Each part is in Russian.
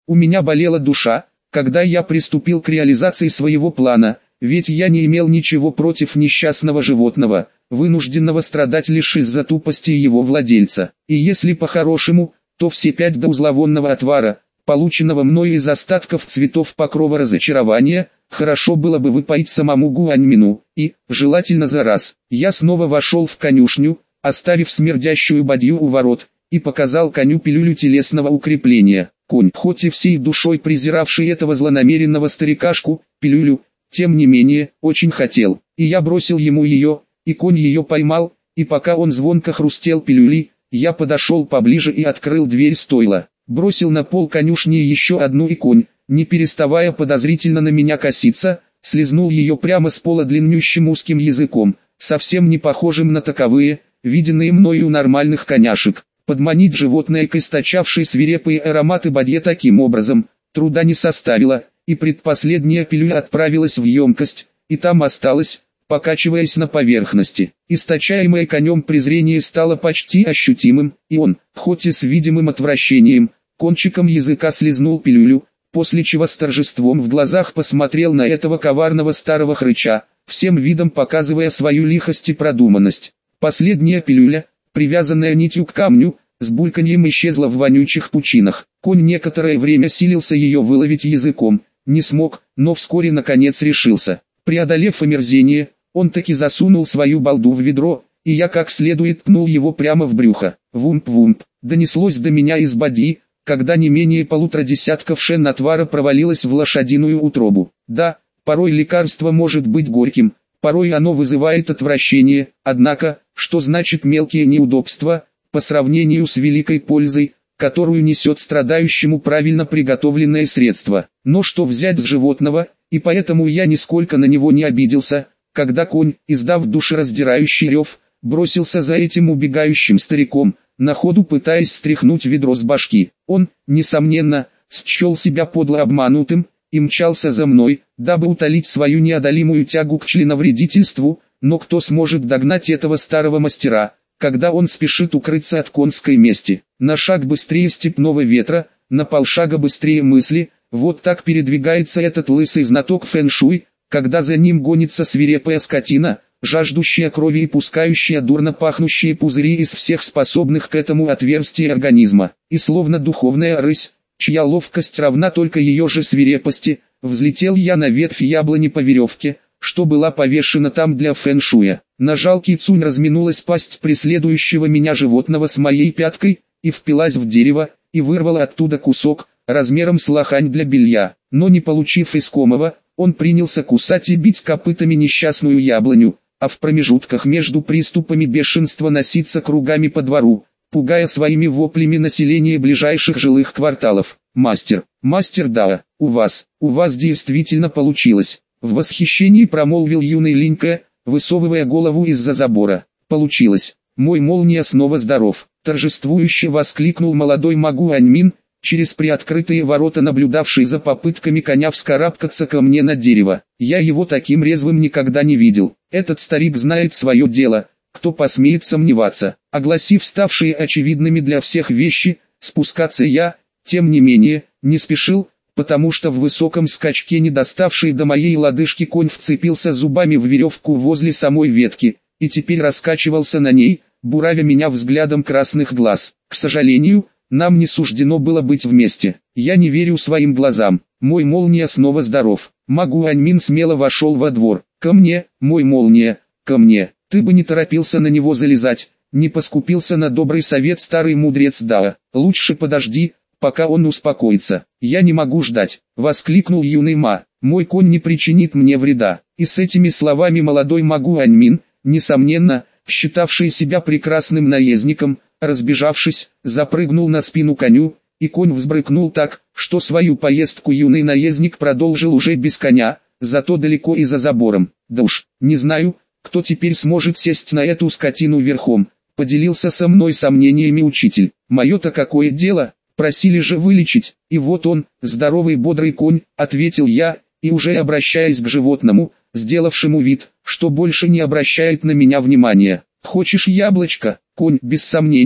У меня болела душа, когда я приступил к реализации своего плана, ведь я не имел ничего против несчастного животного, вынужденного страдать лишь из-за тупости его владельца. И если по-хорошему, то все 5 до зловонного отвара, полученного мною из остатков цветов покрова разочарования, хорошо было бы выпоить самому Гуаньмину, и, желательно за раз. Я снова вошел в конюшню, оставив смердящую бадью у ворот, и показал коню пилюлю телесного укрепления. Конь, хоть и всей душой презиравший этого злонамеренного старикашку, пилюлю, тем не менее, очень хотел, и я бросил ему ее, и конь ее поймал, и пока он звонко хрустел пилюли, я подошел поближе и открыл дверь стойла, бросил на пол конюшни еще одну, и конь, не переставая подозрительно на меня коситься, слезнул ее прямо с пола длиннющим узким языком, совсем не похожим на таковые, виденные мною у нормальных коняшек. Подманить животное к источавшей свирепые ароматы бадье таким образом, труда не составило, и предпоследняя пилюля отправилась в емкость, и там осталась, покачиваясь на поверхности. Источаемое конем презрение стало почти ощутимым, и он, хоть и с видимым отвращением, кончиком языка слезнул пилюлю, после чего с торжеством в глазах посмотрел на этого коварного старого хрыча, всем видом показывая свою лихость и продуманность. Последняя пилюля, привязанная нитью к камню, с бульканьем исчезла в вонючих пучинах. Конь некоторое время силился ее выловить языком, не смог, но вскоре наконец решился. Преодолев омерзение, он таки засунул свою балду в ведро, и я как следует пнул его прямо в брюхо. Вумп-вумп, донеслось до меня из бадьи, когда не менее 1,5 десятков шен отвара провалилось в лошадиную утробу. Да, порой лекарство может быть горьким, порой оно вызывает отвращение, однако, что значит мелкие неудобства, по сравнению с великой пользой, которую несет страдающему правильно приготовленное средство. Но что взять с животного, и поэтому я нисколько на него не обиделся, когда конь, издав душераздирающий рев, бросился за этим убегающим стариком, на ходу пытаясь стряхнуть ведро с башки. Он, несомненно, счел себя подло обманутым, и мчался за мной, дабы утолить свою неодолимую тягу к членовредительству, но кто сможет догнать этого старого мастера, когда он спешит укрыться от конской мести? На шаг быстрее степного ветра, на полшага быстрее мысли, вот так передвигается этот лысый знаток фэн-шуй, когда за ним гонится свирепая скотина, жаждущая крови и пускающая дурно пахнущие пузыри из всех способных к этому отверстий организма, и словно духовная рысь, чья ловкость равна только ее же свирепости, взлетел я на ветвь яблони по веревке, что была повешена там для фэн-шуя. На жалкий цунь разминулась пасть преследующего меня животного с моей пяткой, и впилась в дерево, и вырвала оттуда кусок, размером с лохань для белья. Но не получив искомого, он принялся кусать и бить копытами несчастную яблоню, а в промежутках между приступами бешенства носиться кругами по двору, пугая своими воплями население ближайших жилых кварталов. «Мастер, да, у вас действительно получилось», — в восхищении промолвил юный Линька, высовывая голову из-за забора. «Получилось, мой молния снова здоров», — торжествующе воскликнул молодой Магу Аньмин, через приоткрытые ворота наблюдавший за попытками коня вскарабкаться ко мне на дерево. Я его таким резвым никогда не видел. Этот старик знает свое дело, кто посмеет сомневаться. Огласив ставшие очевидными для всех вещи, спускаться я, тем не менее, не спешил, потому что в высоком скачке, не доставший до моей лодыжки, конь вцепился зубами в веревку возле самой ветки, и теперь раскачивался на ней, буравя меня взглядом красных глаз. К сожалению, нам не суждено было быть вместе. Я не верю своим глазам. Мой молния снова здоров. Магу Аньмин смело вошел во двор. «Ко мне, мой молния, ко мне». Ты бы не торопился на него залезать, не поскупился на добрый совет старый мудрец Дао. Лучше подожди, пока он успокоится. Я не могу ждать, воскликнул юный Ма. Мой конь не причинит мне вреда. И с этими словами молодой Магу Аньмин, несомненно, считавший себя прекрасным наездником, разбежавшись, запрыгнул на спину коню, и конь взбрыкнул так, что свою поездку юный наездник продолжил уже без коня, зато далеко и за забором. Да уж, не знаю, кто теперь сможет сесть на эту скотину верхом, поделился со мной сомнениями учитель. Мое-то какое дело, просили же вылечить, и вот он, здоровый бодрый конь, ответил я, и уже обращаясь к животному, сделавшему вид, что больше не обращает на меня внимания. Хочешь яблочко? Конь, без сомнения,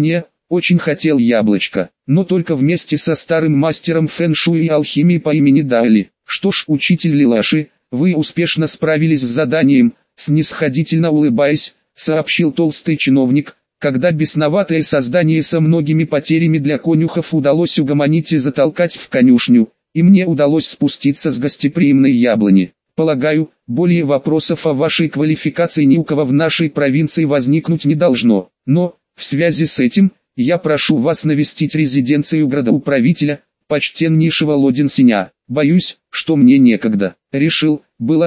очень хотел яблочко, но только вместе со старым мастером фэн-шуй и алхимии по имени Дали. Что ж, учитель Лилаши, вы успешно справились с заданием, снисходительно улыбаясь, сообщил толстый чиновник, когда бесноватое создание со многими потерями для конюхов удалось угомонить и затолкать в конюшню, и мне удалось спуститься с гостеприимной яблони. Полагаю, более вопросов о вашей квалификации ни у кого в нашей провинции возникнуть не должно, но, в связи с этим, я прошу вас навестить резиденцию градоуправителя, почтеннейшего Лодин Синя. Боюсь, что мне некогда. Решил,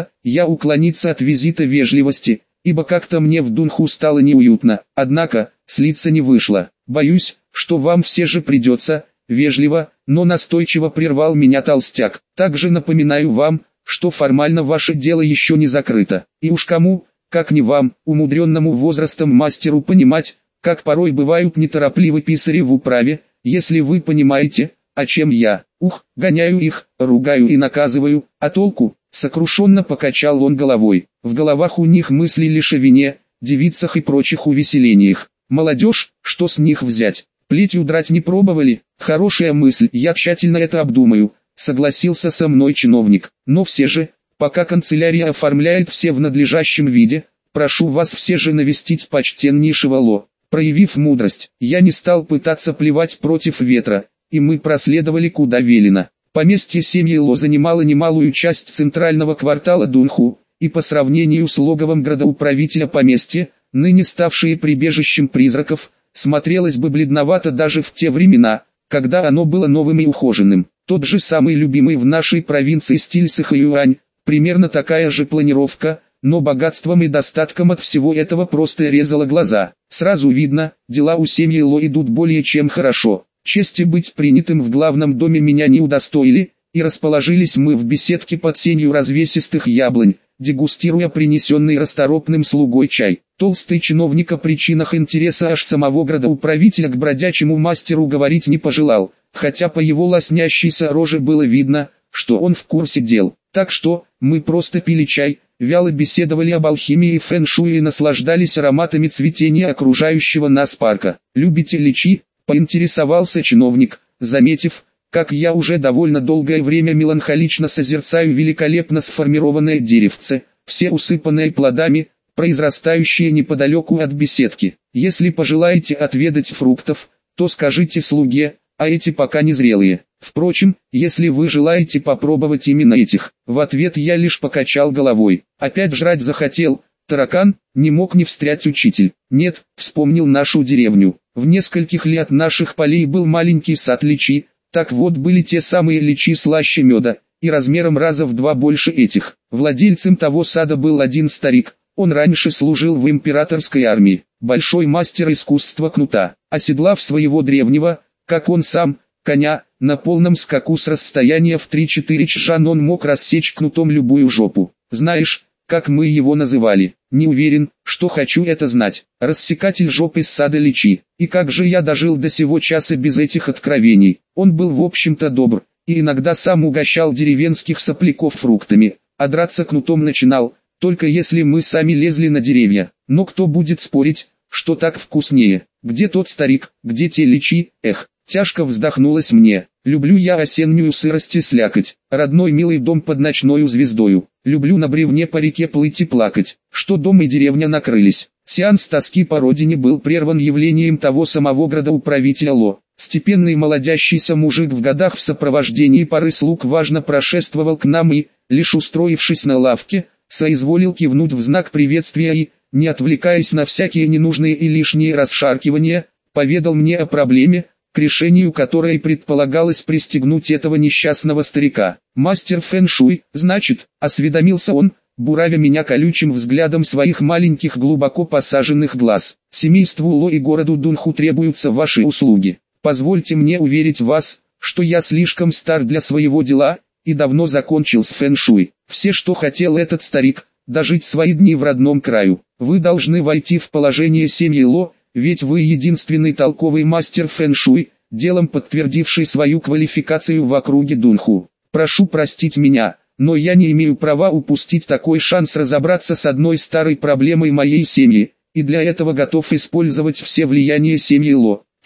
я уклониться от визита вежливости, ибо как-то мне в Дунху стало неуютно, однако, слиться не вышло. Боюсь, что вам все же придется, вежливо, но настойчиво прервал меня толстяк. Также напоминаю вам, что формально ваше дело еще не закрыто. И уж кому, как не вам, умудренному возрастом мастеру, понимать, как порой бывают неторопливы писари в управе, если вы понимаете, о чем я. Гоняю их, ругаю и наказываю, а толку? Сокрушенно покачал он головой. В головах у них мысли лишь о вине, девицах и прочих увеселениях. Молодежь, что с них взять? Плетью драть не пробовали? Хорошая мысль, я тщательно это обдумаю, согласился со мной чиновник. Но все же, пока канцелярия оформляет все в надлежащем виде, прошу вас все же навестить почтеннейшего Ло. Проявив мудрость, я не стал пытаться плевать против ветра, и мы проследовали куда велено. Поместье семьи Ло занимало немалую часть центрального квартала Дунху, и по сравнению с логовом градоуправителя поместье, ныне ставшее прибежищем призраков, смотрелось бы бледновато даже в те времена, когда оно было новым и ухоженным. Тот же самый любимый в нашей провинции стиль Сыхаюань, примерно такая же планировка, но богатством и достатком от всего этого просто резало глаза. Сразу видно, дела у семьи Ло идут более чем хорошо. Чести быть принятым в главном доме меня не удостоили, и расположились мы в беседке под сенью развесистых яблонь, дегустируя принесенный расторопным слугой чай. Толстый чиновник о причинах интереса аж самого градоуправителя к бродячему мастеру говорить не пожелал, хотя по его лоснящейся роже было видно, что он в курсе дел. Так что, мы просто пили чай, вяло беседовали об алхимии и фэн-шуй и наслаждались ароматами цветения окружающего нас парка. «Любите личи?» — поинтересовался чиновник, заметив, как я уже довольно долгое время меланхолично созерцаю великолепно сформированное деревце, все усыпанное плодами, произрастающие неподалеку от беседки. «Если пожелаете отведать фруктов, то скажите слуге, а эти пока не зрелые. Впрочем, если вы желаете попробовать именно этих». В ответ я лишь покачал головой. Опять жрать захотел, таракан, не мог не встрять учитель. Нет, вспомнил нашу деревню. В нескольких ли от наших полей был маленький сад личи, так вот были те самые личи слаще меда, и размером раза в 2 больше этих. Владельцем того сада был один старик, он раньше служил в императорской армии, большой мастер искусства кнута. Оседлав своего древнего, как он сам, коня, на полном скаку с расстояния в 3-4 чжан он мог рассечь кнутом любую жопу. Знаешь, как мы его называли? Не уверен, что хочу это знать. Рассекатель жоп из сада личи. И как же я дожил до сего часа без этих откровений? Он был в общем-то добр, и иногда сам угощал деревенских сопляков фруктами, а драться кнутом начинал, только если мы сами лезли на деревья. Но кто будет спорить, что так вкуснее? Где тот старик, где те личи? Эх, тяжко вздохнулось мне. Люблю я осеннюю сырость и слякоть, родной милый дом под ночною звездою. Люблю на бревне по реке плыть и плакать, что дом и деревня накрылись. Сеанс тоски по родине был прерван явлением того самого градоуправителя Ло. Степенный молодящийся мужик в годах в сопровождении пары слуг важно прошествовал к нам и, лишь устроившись на лавке, соизволил кивнуть в знак приветствия и, не отвлекаясь на всякие ненужные и лишние расшаркивания, поведал мне о проблеме, к решению которой предполагалось пристегнуть этого несчастного старика. «Мастер фэн-шуй, значит», — осведомился он, буравя меня колючим взглядом своих маленьких глубоко посаженных глаз. «Семейству Ло и городу Дунху требуются ваши услуги. Позвольте мне уверить вас, что я слишком стар для своего дела, и давно закончил с фэн-шуй. Все, что хотел этот старик, дожить свои дни в родном краю. Вы должны войти в положение семьи Ло, ведь вы единственный толковый мастер фэн-шуй, делом подтвердивший свою квалификацию в округе Дунху. Прошу простить меня, но я не имею права упустить такой шанс разобраться с одной старой проблемой моей семьи, и для этого готов использовать все влияния семьи Ло.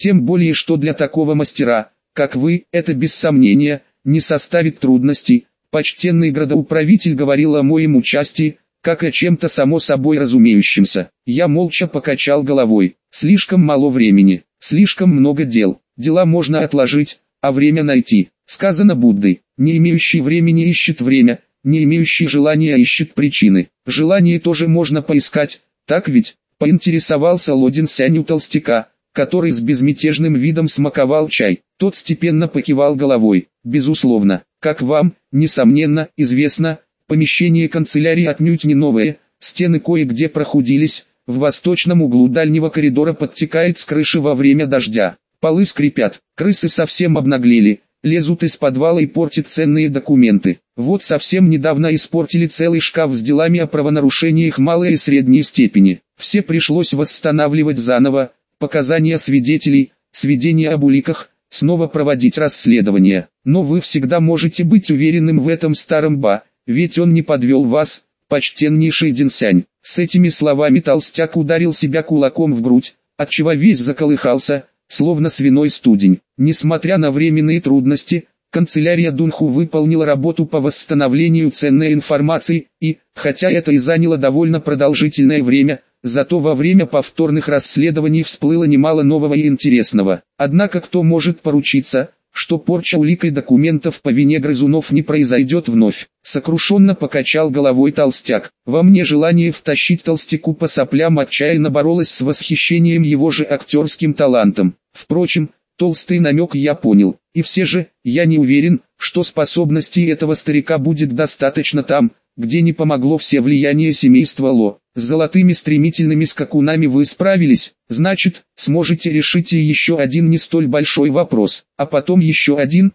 Тем более, что для такого мастера, как вы, это без сомнения не составит трудностей. Почтенный градоуправитель говорил о моем участии, как о чем-то само собой разумеющемся. Я молча покачал головой. Слишком мало времени, слишком много дел. Дела можно отложить, а время найти. Сказано Буддой: не имеющий времени ищет время, не имеющий желания ищет причины. Желание тоже можно поискать, так ведь? Поинтересовался Лодин Сянь у толстяка, который с безмятежным видом смаковал чай. Тот степенно покивал головой. Безусловно, как вам, несомненно, известно, помещение канцелярии отнюдь не новое, стены кое-где прохудились, в восточном углу дальнего коридора подтекает с крыши во время дождя. Полы скрипят, крысы совсем обнаглели, лезут из подвала и портят ценные документы. Вот совсем недавно испортили целый шкаф с делами о правонарушениях малой и средней степени. Все пришлось восстанавливать заново, показания свидетелей, сведения об уликах, снова проводить расследование. Но вы всегда можете быть уверенным в этом старом Ба, ведь он не подвел вас, почтеннейший Динсянь. С этими словами толстяк ударил себя кулаком в грудь, отчего весь заколыхался, словно свиной студень. Несмотря на временные трудности, канцелярия Дунху выполнила работу по восстановлению ценной информации, и, хотя это и заняло довольно продолжительное время, зато во время повторных расследований всплыло немало нового и интересного. Однако кто может поручиться, что порча улик и документов по вине грызунов не произойдет вновь? Сокрушенно покачал головой толстяк. Во мне желание втащить толстяку по соплям отчаянно боролось с восхищением его же актерским талантом. Впрочем, толстый намек я понял, и все же, я не уверен, что способностей этого старика будет достаточно там, где не помогло все влияние семейства Ло. С золотыми стремительными скакунами вы справились, значит, сможете решить и еще один не столь большой вопрос, а потом еще один,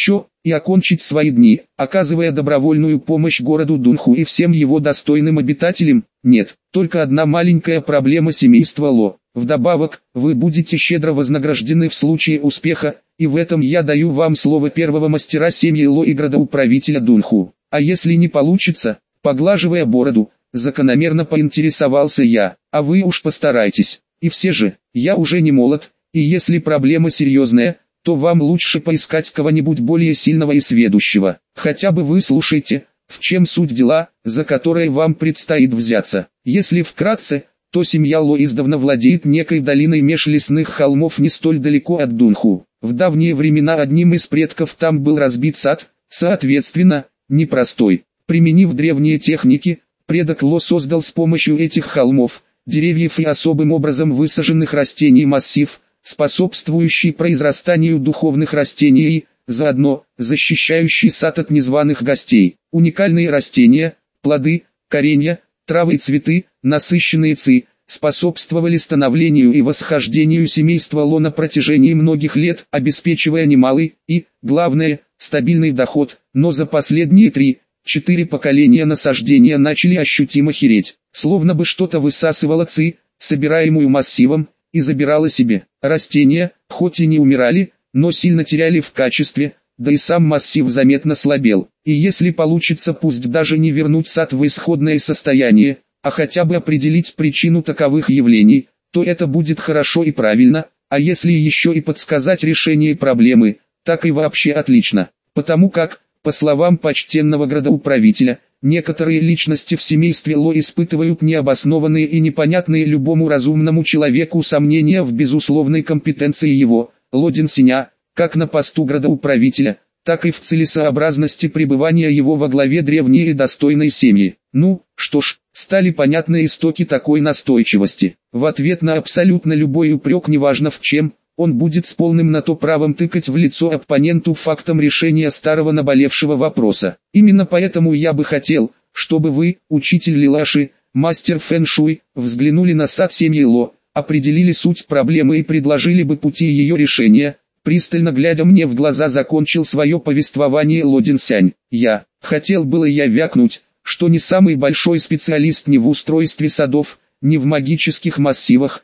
и окончить свои дни, оказывая добровольную помощь городу Дунху и всем его достойным обитателям. Нет, только одна маленькая проблема семейства Ло. Вдобавок, вы будете щедро вознаграждены в случае успеха, и в этом я даю вам слово первого мастера семьи Ло и градоуправителя Дунху. А если не получится, поглаживая бороду, закономерно поинтересовался я, а вы уж постарайтесь. И все же, я уже не молод, и если проблема серьезная, то вам лучше поискать кого-нибудь более сильного и сведущего. Хотя бы вы слушайте, в чем суть дела, за которое вам предстоит взяться. Если вкратце, то семья Ло издавна владеет некой долиной меж лесных холмов не столь далеко от Дунху. В давние времена одним из предков там был разбит сад, соответственно, непростой. Применив древние техники, предок Ло создал с помощью этих холмов, деревьев и особым образом высаженных растений массив, способствующий произрастанию духовных растений и, заодно, защищающий сад от незваных гостей. Уникальные растения, плоды, коренья, травы и цветы, насыщенные ци, способствовали становлению и восхождению семейства Ло на протяжении многих лет, обеспечивая немалый и, главное, стабильный доход, но за последние 3-4 поколения насаждения начали ощутимо хереть, словно бы что-то высасывало ци, собираемую массивом, и забирало себе. Растения, хоть и не умирали, но сильно теряли в качестве, да и сам массив заметно слабел. И если получится пусть даже не вернуть сад в исходное состояние, а хотя бы определить причину таковых явлений, то это будет хорошо и правильно, а если еще и подсказать решение проблемы, так и вообще отлично. Потому как, по словам почтенного градоуправителя, некоторые личности в семействе Ло испытывают необоснованные и непонятные любому разумному человеку сомнения в безусловной компетенции его, Ло Динсяня, как на посту градоуправителя, так и в целесообразности пребывания его во главе древней и достойной семьи. Ну, что ж, стали понятны истоки такой настойчивости. В ответ на абсолютно любой упрек, неважно в чем, он будет с полным на то правом тыкать в лицо оппоненту фактом решения старого наболевшего вопроса. Именно поэтому я бы хотел, чтобы вы, учитель Лилаши, мастер фэн-шуй, взглянули на сад семьи Ло, определили суть проблемы и предложили бы пути ее решения. Пристально глядя мне в глаза, закончил свое повествование Ло Динсянь. Хотел было вякнуть, что не самый большой специалист ни в устройстве садов, ни в магических массивах,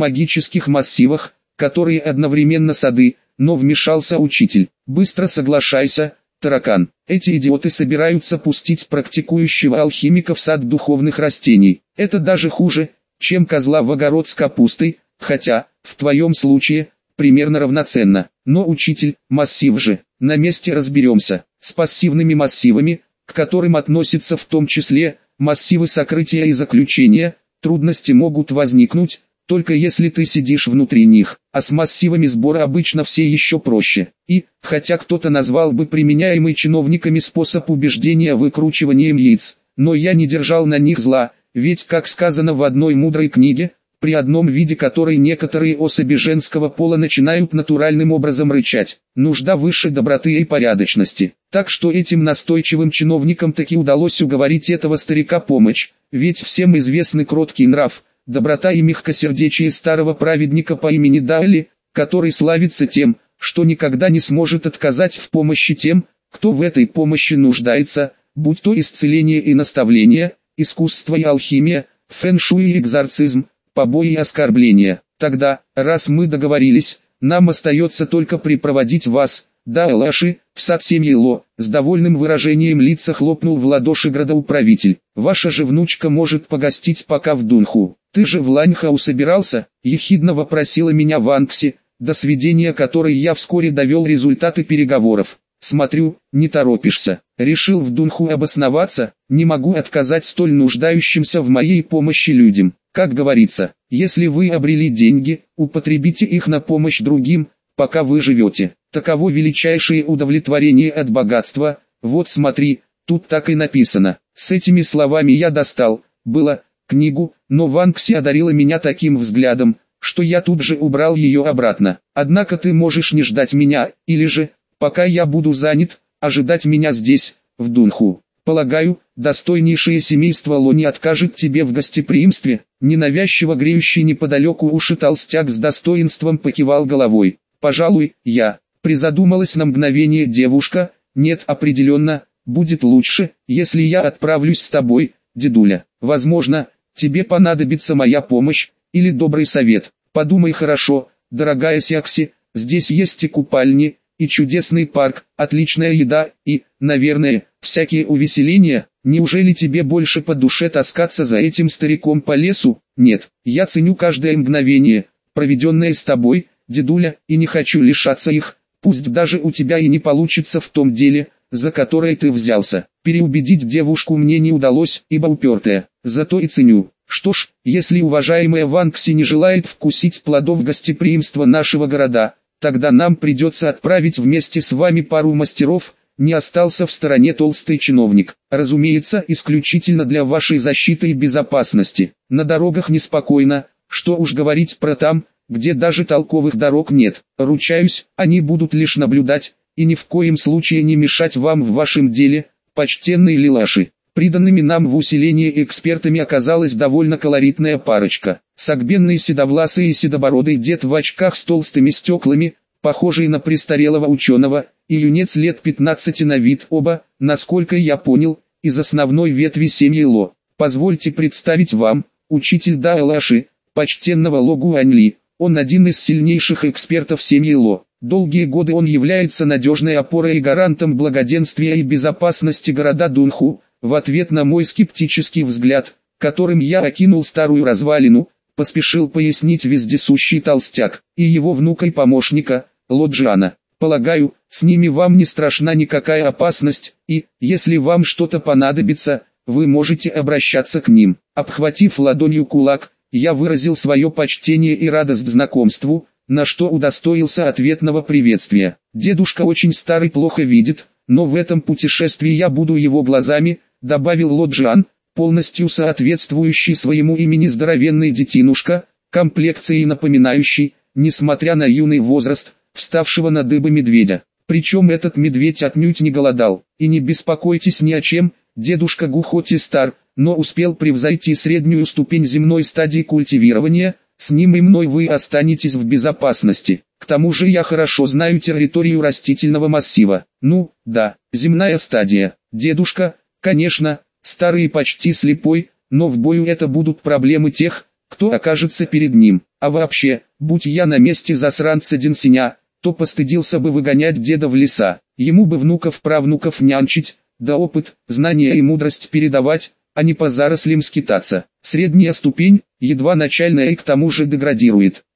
которые одновременно сады, но вмешался учитель. Быстро соглашайся, таракан. Эти идиоты собираются пустить практикующего алхимика в сад духовных растений. Это даже хуже, чем козла в огород с капустой, хотя, в твоем случае, примерно равноценно. Но учитель, массив же, на месте разберемся. С пассивными массивами, к которым относятся в том числе массивы сокрытия и заключения, трудности могут возникнуть, только если ты сидишь внутри них, а с массивами сбора обычно все еще проще. И, хотя кто-то назвал бы применяемый чиновниками способ убеждения выкручиванием яиц, но я не держал на них зла, ведь, как сказано в одной мудрой книге, при одном виде которой некоторые особи женского пола начинают натуральным образом рычать, нужда выше доброты и порядочности. Так что этим настойчивым чиновникам таки удалось уговорить этого старика помочь, ведь всем известный кроткий нрав, доброта и мягкосердечие старого праведника по имени Дайли, который славится тем, что никогда не сможет отказать в помощи тем, кто в этой помощи нуждается, будь то исцеление и наставление, искусство и алхимия, фэн-шуй и экзорцизм, побои и оскорбления. Тогда, раз мы договорились, нам остается только припроводить вас, Дайлаши, в сад семьи Ло. С довольным выражением лица хлопнул в ладоши градоуправитель. Ваша же внучка может погостить пока в Дунху. Ты же в Ланьхау собирался? Ехидно вопросила меня Ванкси, до сведения которой я вскоре довел результаты переговоров. Смотрю, не торопишься. Решил в Дунху обосноваться, не могу отказать столь нуждающимся в моей помощи людям. Как говорится, если вы обрели деньги, употребите их на помощь другим, пока вы живете. Таково величайшее удовлетворение от богатства. Вот смотри, тут так и написано. С этими словами я достал, книгу, но Ванкси одарила меня таким взглядом, что я тут же убрал ее обратно. Однако ты можешь не ждать меня, или же, пока я буду занят, ожидать меня здесь, в Дунху. Полагаю, достойнейшее семейство Ло не откажет тебе в гостеприимстве. Ненавязчиво греющий неподалеку уши толстяк с достоинством покивал головой. Пожалуй, я. Призадумалась на мгновение девушка. Нет, определенно, будет лучше, если я отправлюсь с тобой, дедуля. Возможно, тебе понадобится моя помощь, или добрый совет. Подумай хорошо, дорогая Сякси, здесь есть и купальни, и чудесный парк, отличная еда, и, наверное, всякие увеселения. Неужели тебе больше по душе таскаться за этим стариком по лесу? Нет, я ценю каждое мгновение, проведенное с тобой, дедуля, и не хочу лишаться их, пусть даже у тебя и не получится в том деле, за которое ты взялся. Переубедить девушку мне не удалось, ибо упертая, зато и ценю. Что ж, если уважаемая Ванкси не желает вкусить плодов гостеприимства нашего города, тогда нам придется отправить вместе с вами пару мастеров. Не остался в стороне толстый чиновник. Разумеется, исключительно для вашей защиты и безопасности. На дорогах неспокойно, что уж говорить про там, где даже толковых дорог нет. Ручаюсь, они будут лишь наблюдать, и ни в коем случае не мешать вам в вашем деле, почтенные лилаши. Приданными нам в усиление экспертами оказалась довольно колоритная парочка. Согбенный седовласый и седобородый дед в очках с толстыми стеклами, похожий на престарелого ученого, и юнец лет 15 на вид, оба, насколько я понял, из основной ветви семьи Ло. Позвольте представить вам, учитель Дайлаши, почтенного Ло Гуаньли. Он один из сильнейших экспертов семьи Ло. Долгие годы он является надежной опорой и гарантом благоденствия и безопасности города Дунху. В ответ на мой скептический взгляд, которым я окинул старую развалину, поспешил пояснить вездесущий толстяк, и его внука и помощника, Ло Джана. Полагаю, с ними вам не страшна никакая опасность, и, если вам что-то понадобится, вы можете обращаться к ним. Обхватив ладонью кулак, я выразил свое почтение и радость знакомству, на что удостоился ответного приветствия. Дедушка очень старый, плохо видит, но в этом путешествии я буду его глазами, добавил Ло Джан, полностью соответствующий своему имени здоровенный детинушка, комплекцией напоминающий, несмотря на юный возраст, вставшего на дыбы медведя. Причем этот медведь отнюдь не голодал. И не беспокойтесь ни о чем, дедушка Гу хоть и стар, но успел превзойти среднюю ступень земной стадии культивирования, с ним и мной вы останетесь в безопасности. К тому же я хорошо знаю территорию растительного массива. Ну, да, земная стадия. Дедушка, конечно, старый и почти слепой, но в бою это будут проблемы тех, кто окажется перед ним. А вообще, будь я на месте засранца Денсиня, то постыдился бы выгонять деда в леса. Ему бы внуков-правнуков нянчить, да опыт, знания и мудрость передавать, а не по зарослям скитаться. Средняя ступень, едва начальная и к тому же деградирует.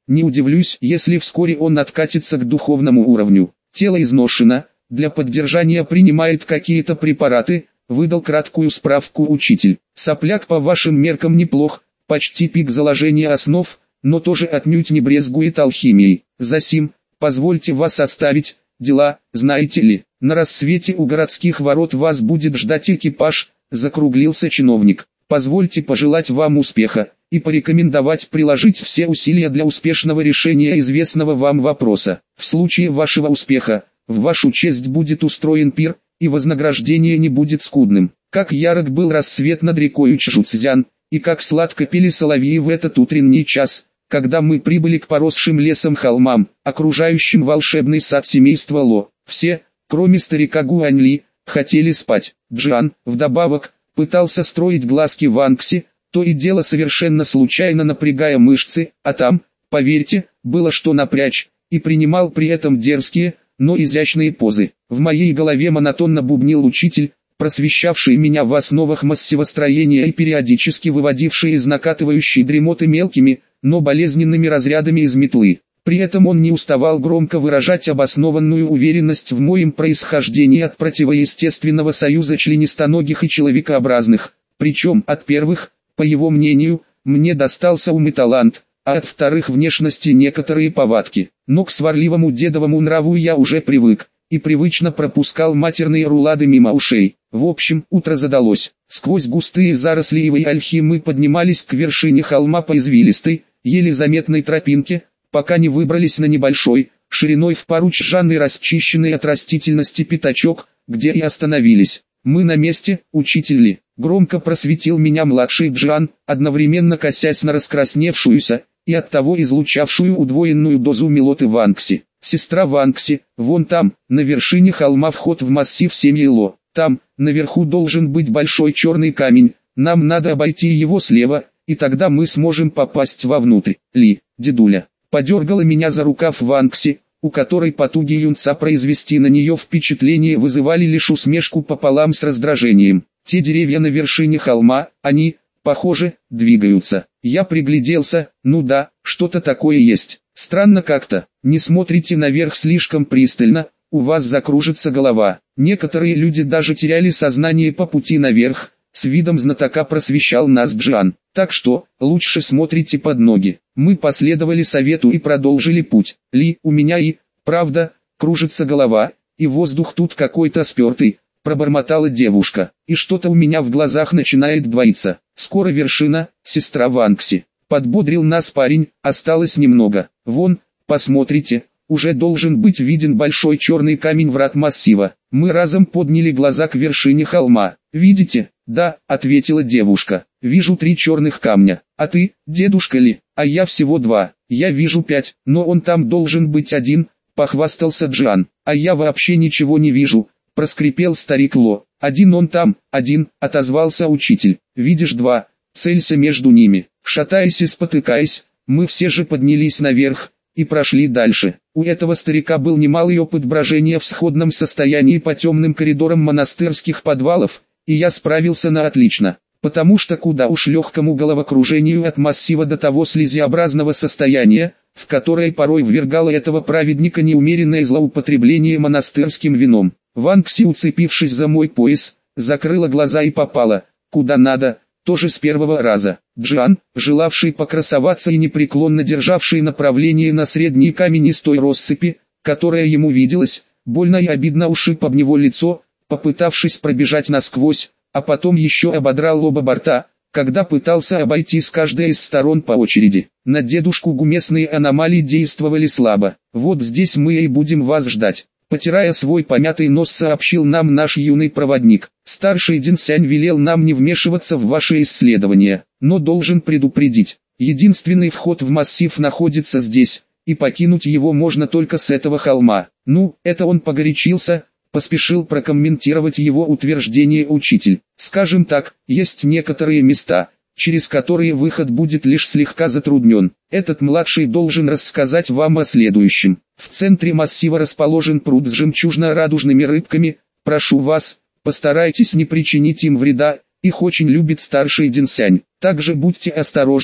Не удивлюсь, если вскоре он откатится к духовному уровню. Тело изношено, для поддержания принимает какие-то препараты, выдал краткую справку учитель. Сопляк по вашим меркам неплох, почти пик заложения основ, но тоже отнюдь не брезгует алхимией. Засим, позвольте вас оставить, дела, знаете ли, на рассвете у городских ворот вас будет ждать экипаж, закруглился чиновник. Позвольте пожелать вам успеха и порекомендовать приложить все усилия для успешного решения известного вам вопроса. В случае вашего успеха, в вашу честь будет устроен пир, и вознаграждение не будет скудным. Как ярок был рассвет над рекою Чжуцзян, и как сладко пели соловьи в этот утренний час, когда мы прибыли к поросшим лесом холмам, окружающим волшебный сад семейства Ло. Все, кроме старика Гуаньли, хотели спать. Джан, вдобавок, пытался строить глазки Ванкси, то и дело совершенно случайно напрягая мышцы, а там, поверьте, было что напрячь, и принимал при этом дерзкие, но изящные позы. В моей голове монотонно бубнил учитель, просвещавший меня в основах массивостроения и периодически выводивший из накатывающей дремоты мелкими, но болезненными разрядами из метлы. При этом он не уставал громко выражать обоснованную уверенность в моем происхождении от противоестественного союза членистоногих и человекообразных, причем от первых, по его мнению, мне достался ум и талант, а от вторых внешности некоторые повадки. Но к сварливому дедовому нраву я уже привык, и привычно пропускал матерные рулады мимо ушей. В общем, утро задалось. Сквозь густые заросли ивы и ольхи мы поднимались к вершине холма по извилистой, еле заметной тропинке, пока не выбрались на небольшой, шириной в пару чжан и расчищенный от растительности пятачок, где и остановились. «Мы на месте, учитель Ли», — громко просветил меня младший Джан, одновременно косясь на раскрасневшуюся и оттого излучавшую удвоенную дозу милоты Ванкси. «Сестра Ванкси, вон там, на вершине холма вход в массив семьи Ло. Там, наверху должен быть большой черный камень, нам надо обойти его слева, и тогда мы сможем попасть вовнутрь». «Ли, дедуля», подергала меня за рукав Ванкси, у которой потуги юнца произвести на нее впечатление вызывали лишь усмешку пополам с раздражением. Те деревья на вершине холма, они, похоже, двигаются. Я пригляделся, ну да, что-то такое есть. Странно как-то, не смотрите наверх слишком пристально, у вас закружится голова. Некоторые люди даже теряли сознание по пути наверх, с видом знатока просвещал нас Джан. Так что, лучше смотрите под ноги. Мы последовали совету и продолжили путь. Ли, у меня и, правда, кружится голова, и воздух тут какой-то спертый, пробормотала девушка. И что-то у меня в глазах начинает двоиться. Скоро вершина, сестра Ванкси. Подбодрил нас парень, осталось немного. Вон, посмотрите, уже должен быть виден большой черный камень врат массива. Мы разом подняли глаза к вершине холма. «Видите?» «Да», — ответила девушка. «Вижу 3 черных камня. А ты, дедушка Ли?» «А я всего 2. Я вижу 5, но он там должен быть 1», — похвастался Джан. «А я вообще ничего не вижу», — проскрипел старик Ло. «Один он там, 1», — отозвался учитель. «Видишь 2, целься между ними». Шатаясь и спотыкаясь, мы все же поднялись наверх и прошли дальше. У этого старика был немалый опыт брожения в сходном состоянии по темным коридорам монастырских подвалов, и я справился на отлично, потому что куда уж легкому головокружению от массива до того слизеобразного состояния, в которое порой ввергало этого праведника неумеренное злоупотребление монастырским вином. Ванкси, уцепившись за мой пояс, закрыла глаза и попала, куда надо, тоже с первого раза. Джан, желавший покрасоваться и непреклонно державший направление на средний камень из той россыпи, которая ему виделась, больно и обидно ушиб об него лицо, попытавшись пробежать насквозь, а потом еще ободрал оба борта, когда пытался обойти с каждой из сторон по очереди. На дедушку гумесные аномалии действовали слабо. «Вот здесь мы и будем вас ждать», — потирая свой помятый нос, сообщил нам наш юный проводник. «Старший Динсянь велел нам не вмешиваться в ваши исследования, но должен предупредить, единственный вход в массив находится здесь, и покинуть его можно только с этого холма». «Ну, это он погорячился», — поспешил прокомментировать его утверждение учитель. «Скажем так, есть некоторые места, через которые выход будет лишь слегка затруднен. Этот младший должен рассказать вам о следующем. В центре массива расположен пруд с жемчужно-радужными рыбками. Прошу вас, постарайтесь не причинить им вреда, их очень любит старший Динсянь. Также будьте осторожны,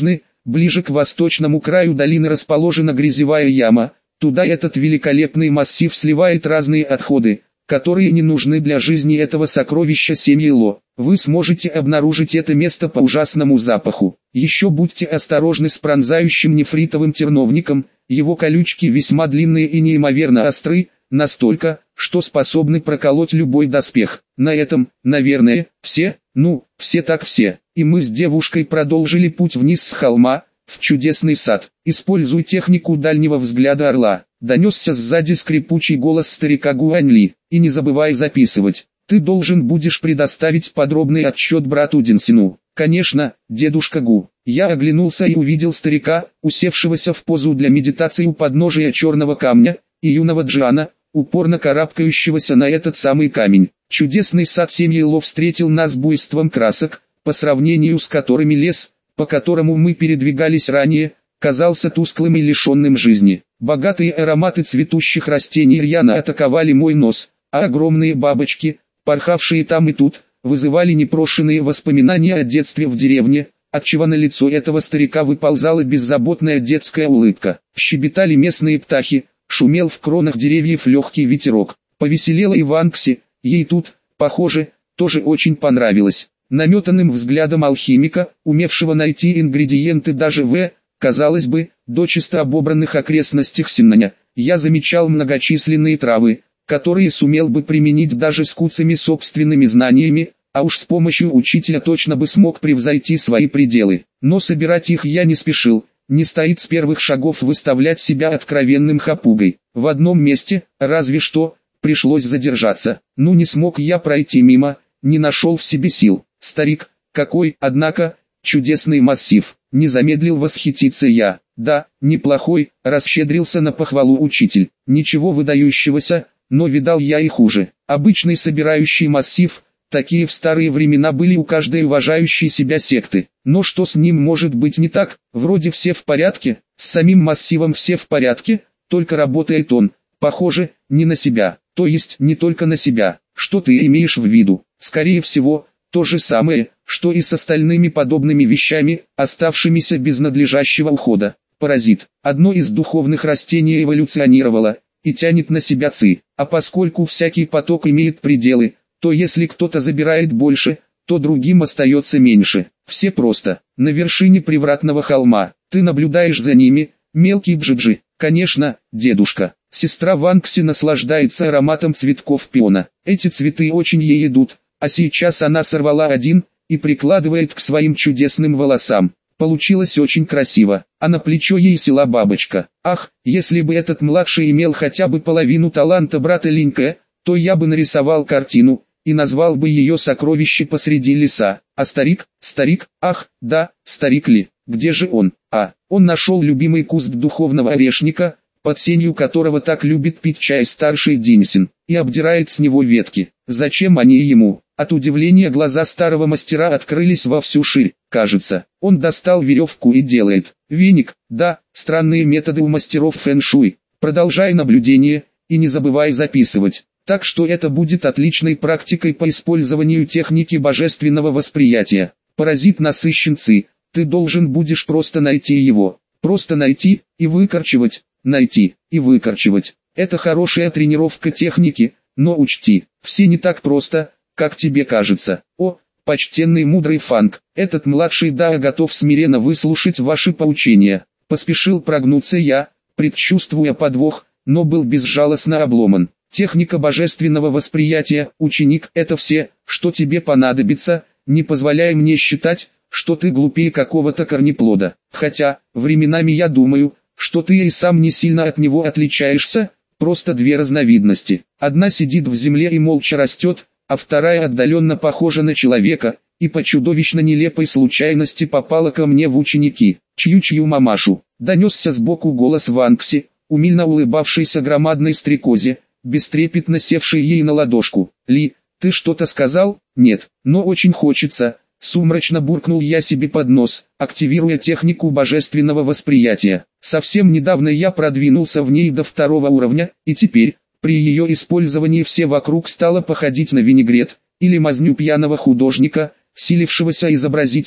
Ближе к восточному краю долины расположена грязевая яма, туда этот великолепный массив сливает разные отходы, которые не нужны для жизни этого сокровища семьи Ло. Вы сможете обнаружить это место по ужасному запаху. Еще будьте осторожны с пронзающим нефритовым терновником, его колючки весьма длинные и неимоверно остры, настолько, что способны проколоть любой доспех. На этом, наверное, все, все так все. И мы с девушкой продолжили путь вниз с холма, в чудесный сад. Используй технику дальнего взгляда орла. Донесся сзади скрипучий голос старика Гуаньли. И не забывай записывать. Ты должен будешь предоставить подробный отчет брату Динсину. Конечно, дедушка Гу. Я оглянулся и увидел старика, усевшегося в позу для медитации у подножия черного камня, и юного Джана, упорно карабкающегося на этот самый камень. Чудесный сад семьи Ло встретил нас буйством красок, по сравнению с которыми лес, по которому мы передвигались ранее, казался тусклым и лишенным жизни. Богатые ароматы цветущих растений рьяно атаковали мой нос, а огромные бабочки, порхавшие там и тут, вызывали непрошенные воспоминания о детстве в деревне, отчего на лицо этого старика выползала беззаботная детская улыбка. Щебетали местные птахи, шумел в кронах деревьев легкий ветерок. Повеселела и Ванкси, ей тут, похоже, тоже очень понравилось. Наметанным взглядом алхимика, умевшего найти ингредиенты даже в, казалось бы, дочисто обобранных окрестностях Синнаня, я замечал многочисленные травы, которые сумел бы применить даже с куцами собственными знаниями, а уж с помощью учителя точно бы смог превзойти свои пределы. Но собирать их я не спешил, не стоит с первых шагов выставлять себя откровенным хапугой. В одном месте, разве что, пришлось задержаться. Не смог я пройти мимо, не нашел в себе сил. Старик, какой, однако, чудесный массив, не замедлил восхититься я. Да, неплохой, расщедрился на похвалу учитель. Ничего выдающегося, но видал я и хуже. Обычный собирающий массив, такие в старые времена были у каждой уважающей себя секты. Но что с ним может быть не так? Вроде все в порядке, с самим массивом все в порядке, только работает он, похоже, не на себя. То есть не только на себя. Что ты имеешь в виду? Скорее всего, то же самое, что и с остальными подобными вещами, оставшимися без надлежащего ухода. Паразит. Одно из духовных растений эволюционировало и тянет на себя ци. А поскольку всякий поток имеет пределы, то если кто-то забирает больше, то другим остается меньше. Все просто. На вершине привратного холма. Ты наблюдаешь за ними, мелкий Джиджи. Конечно, дедушка. Сестра Ванкси наслаждается ароматом цветков пиона. Эти цветы очень ей идут, а сейчас она сорвала один и прикладывает к своим чудесным волосам. Получилось очень красиво, а на плечо ей села бабочка. Ах, если бы этот младший имел хотя бы половину таланта брата Линька, то я бы нарисовал картину и назвал бы ее «Сокровище посреди леса». А старик, ах, да, старик ли, где же он? Он нашел любимый куст духовного орешника, под сенью которого так любит пить чай старший Динсин, и обдирает с него ветки. Зачем они ему? От удивления глаза старого мастера открылись во всю ширь. Кажется, он достал веревку и делает веник. Да, странные методы у мастеров фэн-шуй. Продолжай наблюдение, и не забывай записывать. Так что это будет отличной практикой по использованию техники божественного восприятия. Паразит насыщен ци. Ты должен будешь просто найти его. Просто найти и выкорчевать. Найти и выкорчевать. Это хорошая тренировка техники, но учти, все не так просто, как тебе кажется. О, почтенный мудрый Фанг, этот младший Дао готов смиренно выслушать ваши поучения. Поспешил прогнуться я, предчувствуя подвох, но был безжалостно обломан. Техника божественного восприятия, ученик, это все, что тебе понадобится, не позволяй мне считать, что ты глупее какого-то корнеплода. Хотя, временами я думаю, что ты и сам не сильно от него отличаешься, просто две разновидности. Одна сидит в земле и молча растет, а вторая отдаленно похожа на человека, и по чудовищно нелепой случайности попала ко мне в ученики. Чью-чью мамашу. Донесся сбоку голос Ванкси, умильно улыбавшейся громадной стрекозе, бестрепетно севшей ей на ладошку. Ли, ты что-то сказал? Нет, но очень хочется. Сумрачно буркнул я себе под нос, активируя технику божественного восприятия. Совсем недавно я продвинулся в ней до 2-го уровня, и теперь, при ее использовании все вокруг стало походить на винегрет, или мазню пьяного художника, силившегося изобразить то,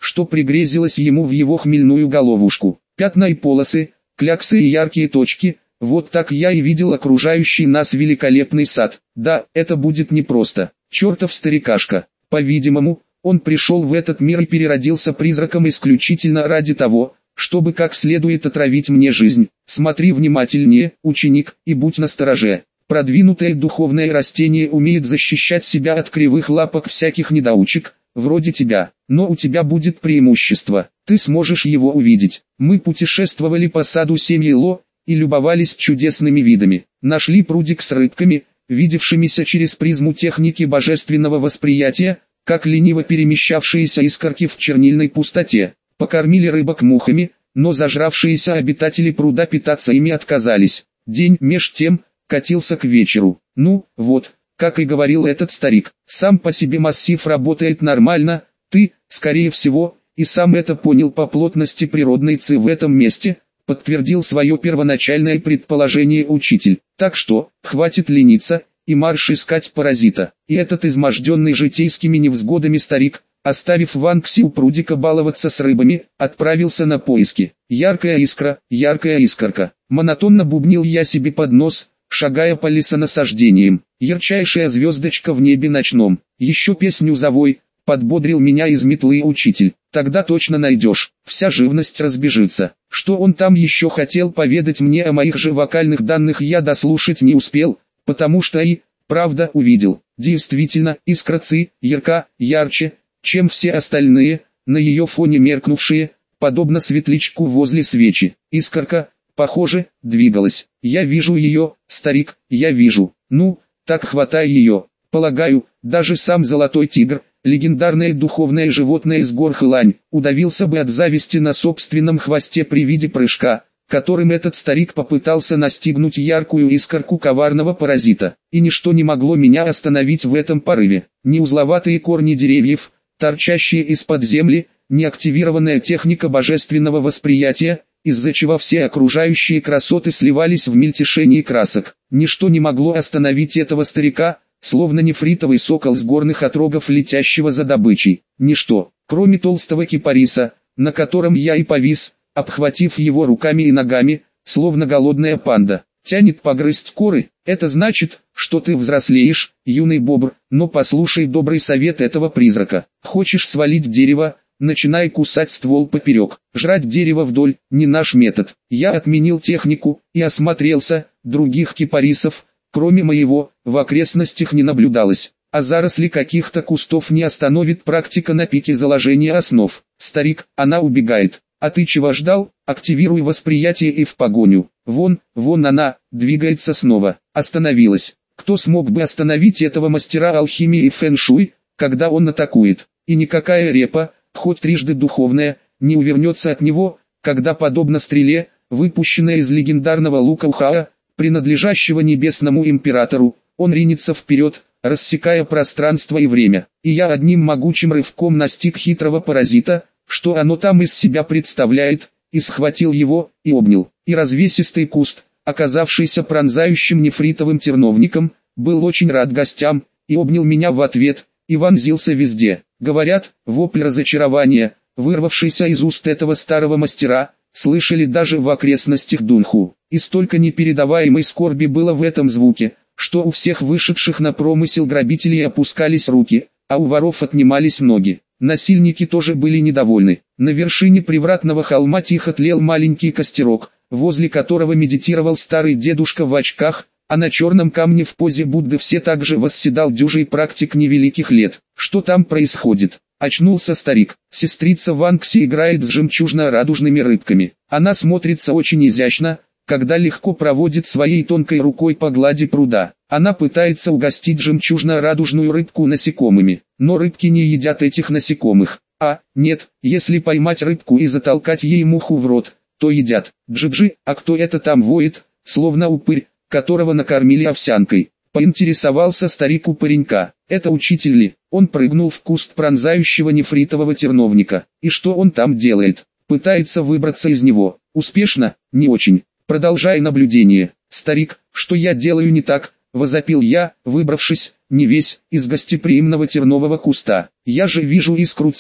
что пригрезилось ему в его хмельную головушку. Пятна и полосы, кляксы и яркие точки, вот так я и видел окружающий нас великолепный сад. Да, это будет непросто. Чертов старикашка. По-видимому, он пришел в этот мир и переродился призраком исключительно ради того, чтобы как следует отравить мне жизнь. Смотри внимательнее, ученик, и будь настороже. Продвинутое духовное растение умеет защищать себя от кривых лапок всяких недоучек, вроде тебя. Но у тебя будет преимущество, ты сможешь его увидеть. Мы путешествовали по саду Семьело и любовались чудесными видами. Нашли прудик с рыбками, видевшимися через призму техники божественного восприятия, как лениво перемещавшиеся искорки в чернильной пустоте. Покормили рыбок мухами, но зажравшиеся обитатели пруда питаться ими отказались. День меж тем катился к вечеру. Ну, вот, как и говорил этот старик, сам по себе массив работает нормально, ты, скорее всего, и сам это понял по плотности природной ЦИ в этом месте, подтвердил свое первоначальное предположение учитель. Так что, хватит лениться, и марш искать паразита. И этот изможденный житейскими невзгодами старик, оставив Ванкси у прудика баловаться с рыбами, отправился на поиски. Яркая искра, яркая искорка. Монотонно бубнил я себе под нос, шагая по лесонасаждениям. Ярчайшая звездочка в небе ночном. Еще песню завой, подбодрил меня из метлы учитель. Тогда точно найдешь, вся живность разбежится. Что он там еще хотел поведать мне о моих же вокальных данных, я дослушать не успел, потому что и, правда, увидел. Действительно, искра Ци, ярка, ярче, чем все остальные, на ее фоне меркнувшие, подобно светлячку возле свечи. Искорка, похоже, двигалась. Я вижу ее, старик, я вижу. Ну, так хватай ее. Полагаю, даже сам Золотой Тигр, легендарное духовное животное из гор Хэлань, удавился бы от зависти на собственном хвосте при виде прыжка, которым этот старик попытался настигнуть яркую искорку коварного паразита. И ничто не могло меня остановить в этом порыве. Ни узловатые корни деревьев, торчащие из-под земли, ни активированная техника божественного восприятия, из-за чего все окружающие красоты сливались в мельтешении красок. Ничто не могло остановить этого старика, словно нефритовый сокол с горных отрогов, летящего за добычей. Ничто, кроме толстого кипариса, на котором я и повис, обхватив его руками и ногами, словно голодная панда. Тянет погрызть коры, это значит, что ты взрослеешь, юный бобр, но послушай добрый совет этого призрака. Хочешь свалить дерево, начинай кусать ствол поперек. Жрать дерево вдоль – не наш метод. Я отменил технику и осмотрелся, других кипарисов, кроме моего, в окрестностях не наблюдалось. А заросли каких-то кустов не остановит практика на пике заложения основ. Старик, она убегает. А ты чего ждал? Активируй восприятие и в погоню. Вон она, двигается снова. Остановилась. Кто смог бы остановить этого мастера алхимии и фэн-шуй, когда он атакует? И никакая репа, хоть трижды духовная, не увернется от него, когда подобно стреле, выпущенной из легендарного лука Ухаа, принадлежащего небесному императору, он ринется вперед, рассекая пространство и время. И я одним могучим рывком настиг хитрого паразита, что оно там из себя представляет, и схватил его, и обнял. И развесистый куст, оказавшийся пронзающим нефритовым терновником, был очень рад гостям, и обнял меня в ответ, и вонзился везде. Говорят, вопль разочарования, вырвавшийся из уст этого старого мастера, слышали даже в окрестностях Дунху. И столько непередаваемой скорби было в этом звуке, что у всех вышедших на промысел грабителей опускались руки, а у воров отнимались ноги. Насильники тоже были недовольны. На вершине привратного холма тихо тлел маленький костерок, возле которого медитировал старый дедушка в очках, а на черном камне в позе Будды все так же восседал дюжий практик невеликих лет. Что там происходит? Очнулся старик. Сестрица Ванкси играет с жемчужно-радужными рыбками. Она смотрится очень изящно, когда легко проводит своей тонкой рукой по глади пруда. Она пытается угостить жемчужно-радужную рыбку насекомыми, но рыбки не едят этих насекомых. Нет, если поймать рыбку и затолкать ей муху в рот, то едят. Джиджи, а кто это там воет, словно упырь, которого накормили овсянкой? Поинтересовался старик у паренька. Это учитель ли? Он прыгнул в куст пронзающего нефритового терновника. И что он там делает? Пытается выбраться из него. Успешно? Не очень. Продолжай наблюдение. Старик, что я делаю не так? Возопил я, выбравшись, не весь, из гостеприимного тернового куста. Я же вижу искру Ци,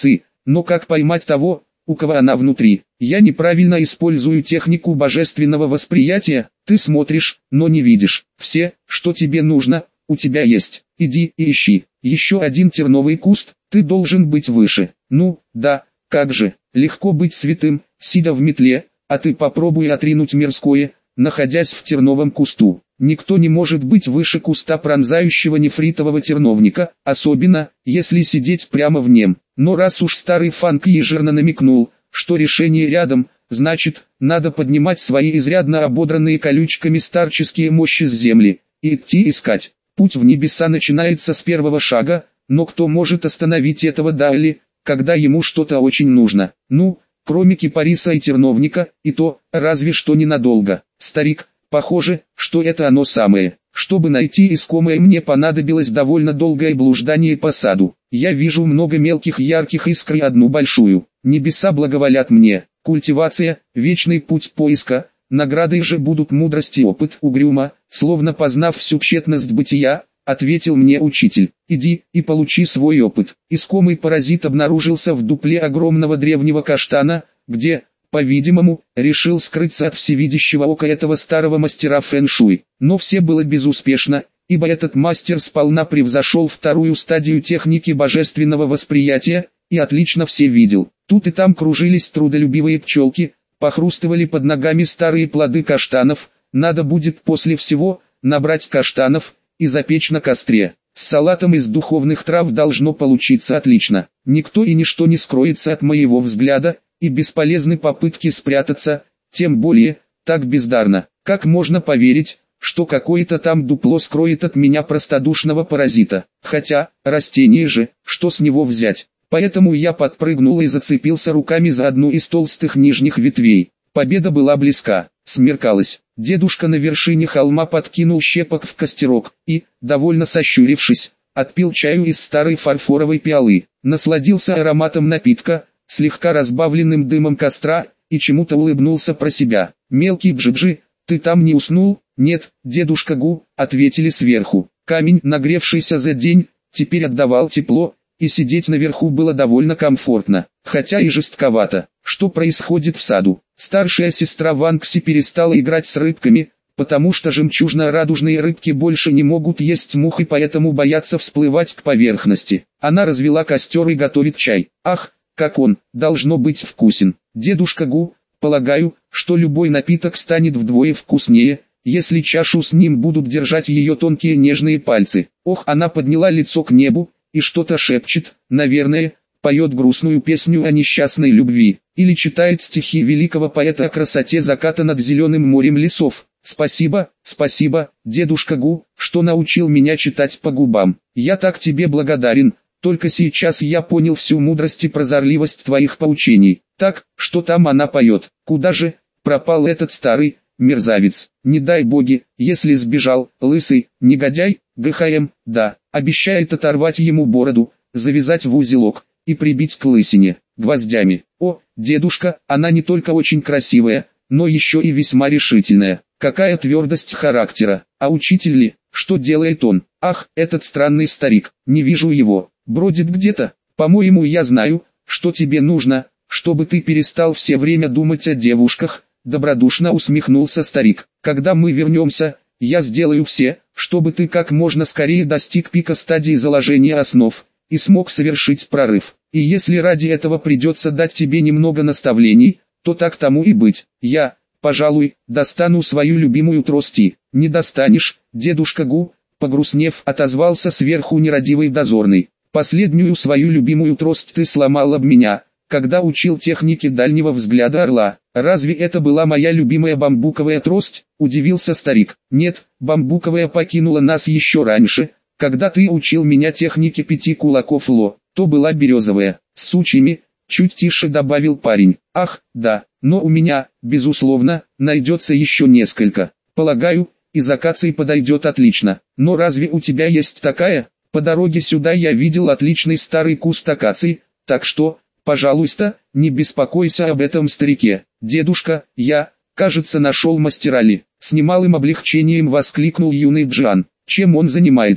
но как поймать того, у кого она внутри? Я неправильно использую технику божественного восприятия, ты смотришь, но не видишь. Все, что тебе нужно, у тебя есть. Иди и ищи. Еще один терновый куст, ты должен быть выше. Ну, да, как же, легко быть святым, сидя в метле, а ты попробуй отринуть мирское, находясь в терновом кусту. Никто не может быть выше куста пронзающего нефритового терновника, особенно, если сидеть прямо в нем. Но раз уж старый Фанк ежерно намекнул, что решение рядом, значит, надо поднимать свои изрядно ободранные колючками старческие мощи с земли, и идти искать. Путь в небеса начинается с первого шага, но кто может остановить этого Далли, когда ему что-то очень нужно? Ну, кроме кипариса и терновника, и то, разве что ненадолго. Старик, похоже, что это оно самое. Чтобы найти искомое, мне понадобилось довольно долгое блуждание по саду. Я вижу много мелких ярких искр и одну большую. Небеса благоволят мне. Культивация, вечный путь поиска, наградой же будут мудрость и опыт. Угрюмо, словно познав всю тщетность бытия, ответил мне учитель. Иди и получи свой опыт. Искомый паразит обнаружился в дупле огромного древнего каштана, где, по-видимому, решил скрыться от всевидящего ока этого старого мастера фэн-шуй. Но все было безуспешно, ибо этот мастер сполна превзошел вторую стадию техники божественного восприятия, и отлично все видел. Тут и там кружились трудолюбивые пчелки, похрустывали под ногами старые плоды каштанов, надо будет после всего набрать каштанов и запечь на костре. С салатом из духовных трав должно получиться отлично. Никто и ничто не скроется от моего взгляда, и бесполезны попытки спрятаться, тем более, так бездарно. Как можно поверить, что какое-то там дупло скроет от меня простодушного паразита? Хотя, растение же, что с него взять? Поэтому я подпрыгнул и зацепился руками за одну из толстых нижних ветвей. Победа была близка. Смеркалось. Дедушка на вершине холма подкинул щепок в костерок и, довольно сощурившись, отпил чаю из старой фарфоровой пиалы. Насладился ароматом напитка, слегка разбавленным дымом костра, и чему-то улыбнулся про себя. «Мелкий Бжиджи, ты там не уснул?» «Нет, дедушка Гу», — ответили сверху. Камень, нагревшийся за день, теперь отдавал тепло, и сидеть наверху было довольно комфортно, хотя и жестковато. Что происходит в саду? Старшая сестра Ванкси перестала играть с рыбками, потому что жемчужно-радужные рыбки больше не могут есть мух и поэтому боятся всплывать к поверхности. Она развела костер и готовит чай. Ах, как он, должно быть вкусен. Дедушка Гу, полагаю, что любой напиток станет вдвое вкуснее, если чашу с ним будут держать ее тонкие нежные пальцы. Ох, она подняла лицо к небу и что-то шепчет, наверное, поет грустную песню о несчастной любви, или читает стихи великого поэта о красоте заката над зеленым морем лесов. Спасибо, спасибо, дедушка Гу, что научил меня читать по губам. Я так тебе благодарен. Только сейчас я понял всю мудрость и прозорливость твоих поучений. Так, что там она поет? Куда же пропал этот старый мерзавец? Не дай боги, если сбежал, лысый, негодяй, ГХМ, да, обещает оторвать ему бороду, завязать в узелок и прибить к лысине, гвоздями. О, дедушка, она не только очень красивая, но еще и весьма решительная. Какая твердость характера. А учитель ли? Что делает он? Ах, этот странный старик, не вижу его. Бродит где-то. По-моему, я знаю, что тебе нужно, чтобы ты перестал все время думать о девушках, добродушно усмехнулся старик. Когда мы вернемся, я сделаю все, чтобы ты как можно скорее достиг пика стадии заложения основ и смог совершить прорыв. И если ради этого придется дать тебе немного наставлений, то так тому и быть. Я, пожалуй, достану свою любимую трость и... Не достанешь, дедушка Гу, погрустнев, отозвался сверху нерадивый дозорный. Последнюю свою любимую трость ты сломал об меня, когда учил технике дальнего взгляда орла. Разве это была моя любимая бамбуковая трость? Удивился старик. Нет, бамбуковая покинула нас еще раньше, когда ты учил меня технике 5 кулаков Ло. То была березовая, с сучьями, чуть тише добавил парень. Ах, да, но у меня, безусловно, найдется еще несколько. Полагаю, из акации подойдет отлично. Но разве у тебя есть такая? По дороге сюда я видел отличный старый куст акации, так что, пожалуйста, не беспокойся об этом старике. Дедушка, я, кажется, нашел мастера Ли. С немалым облегчением воскликнул юный Джан. Чем он занимается?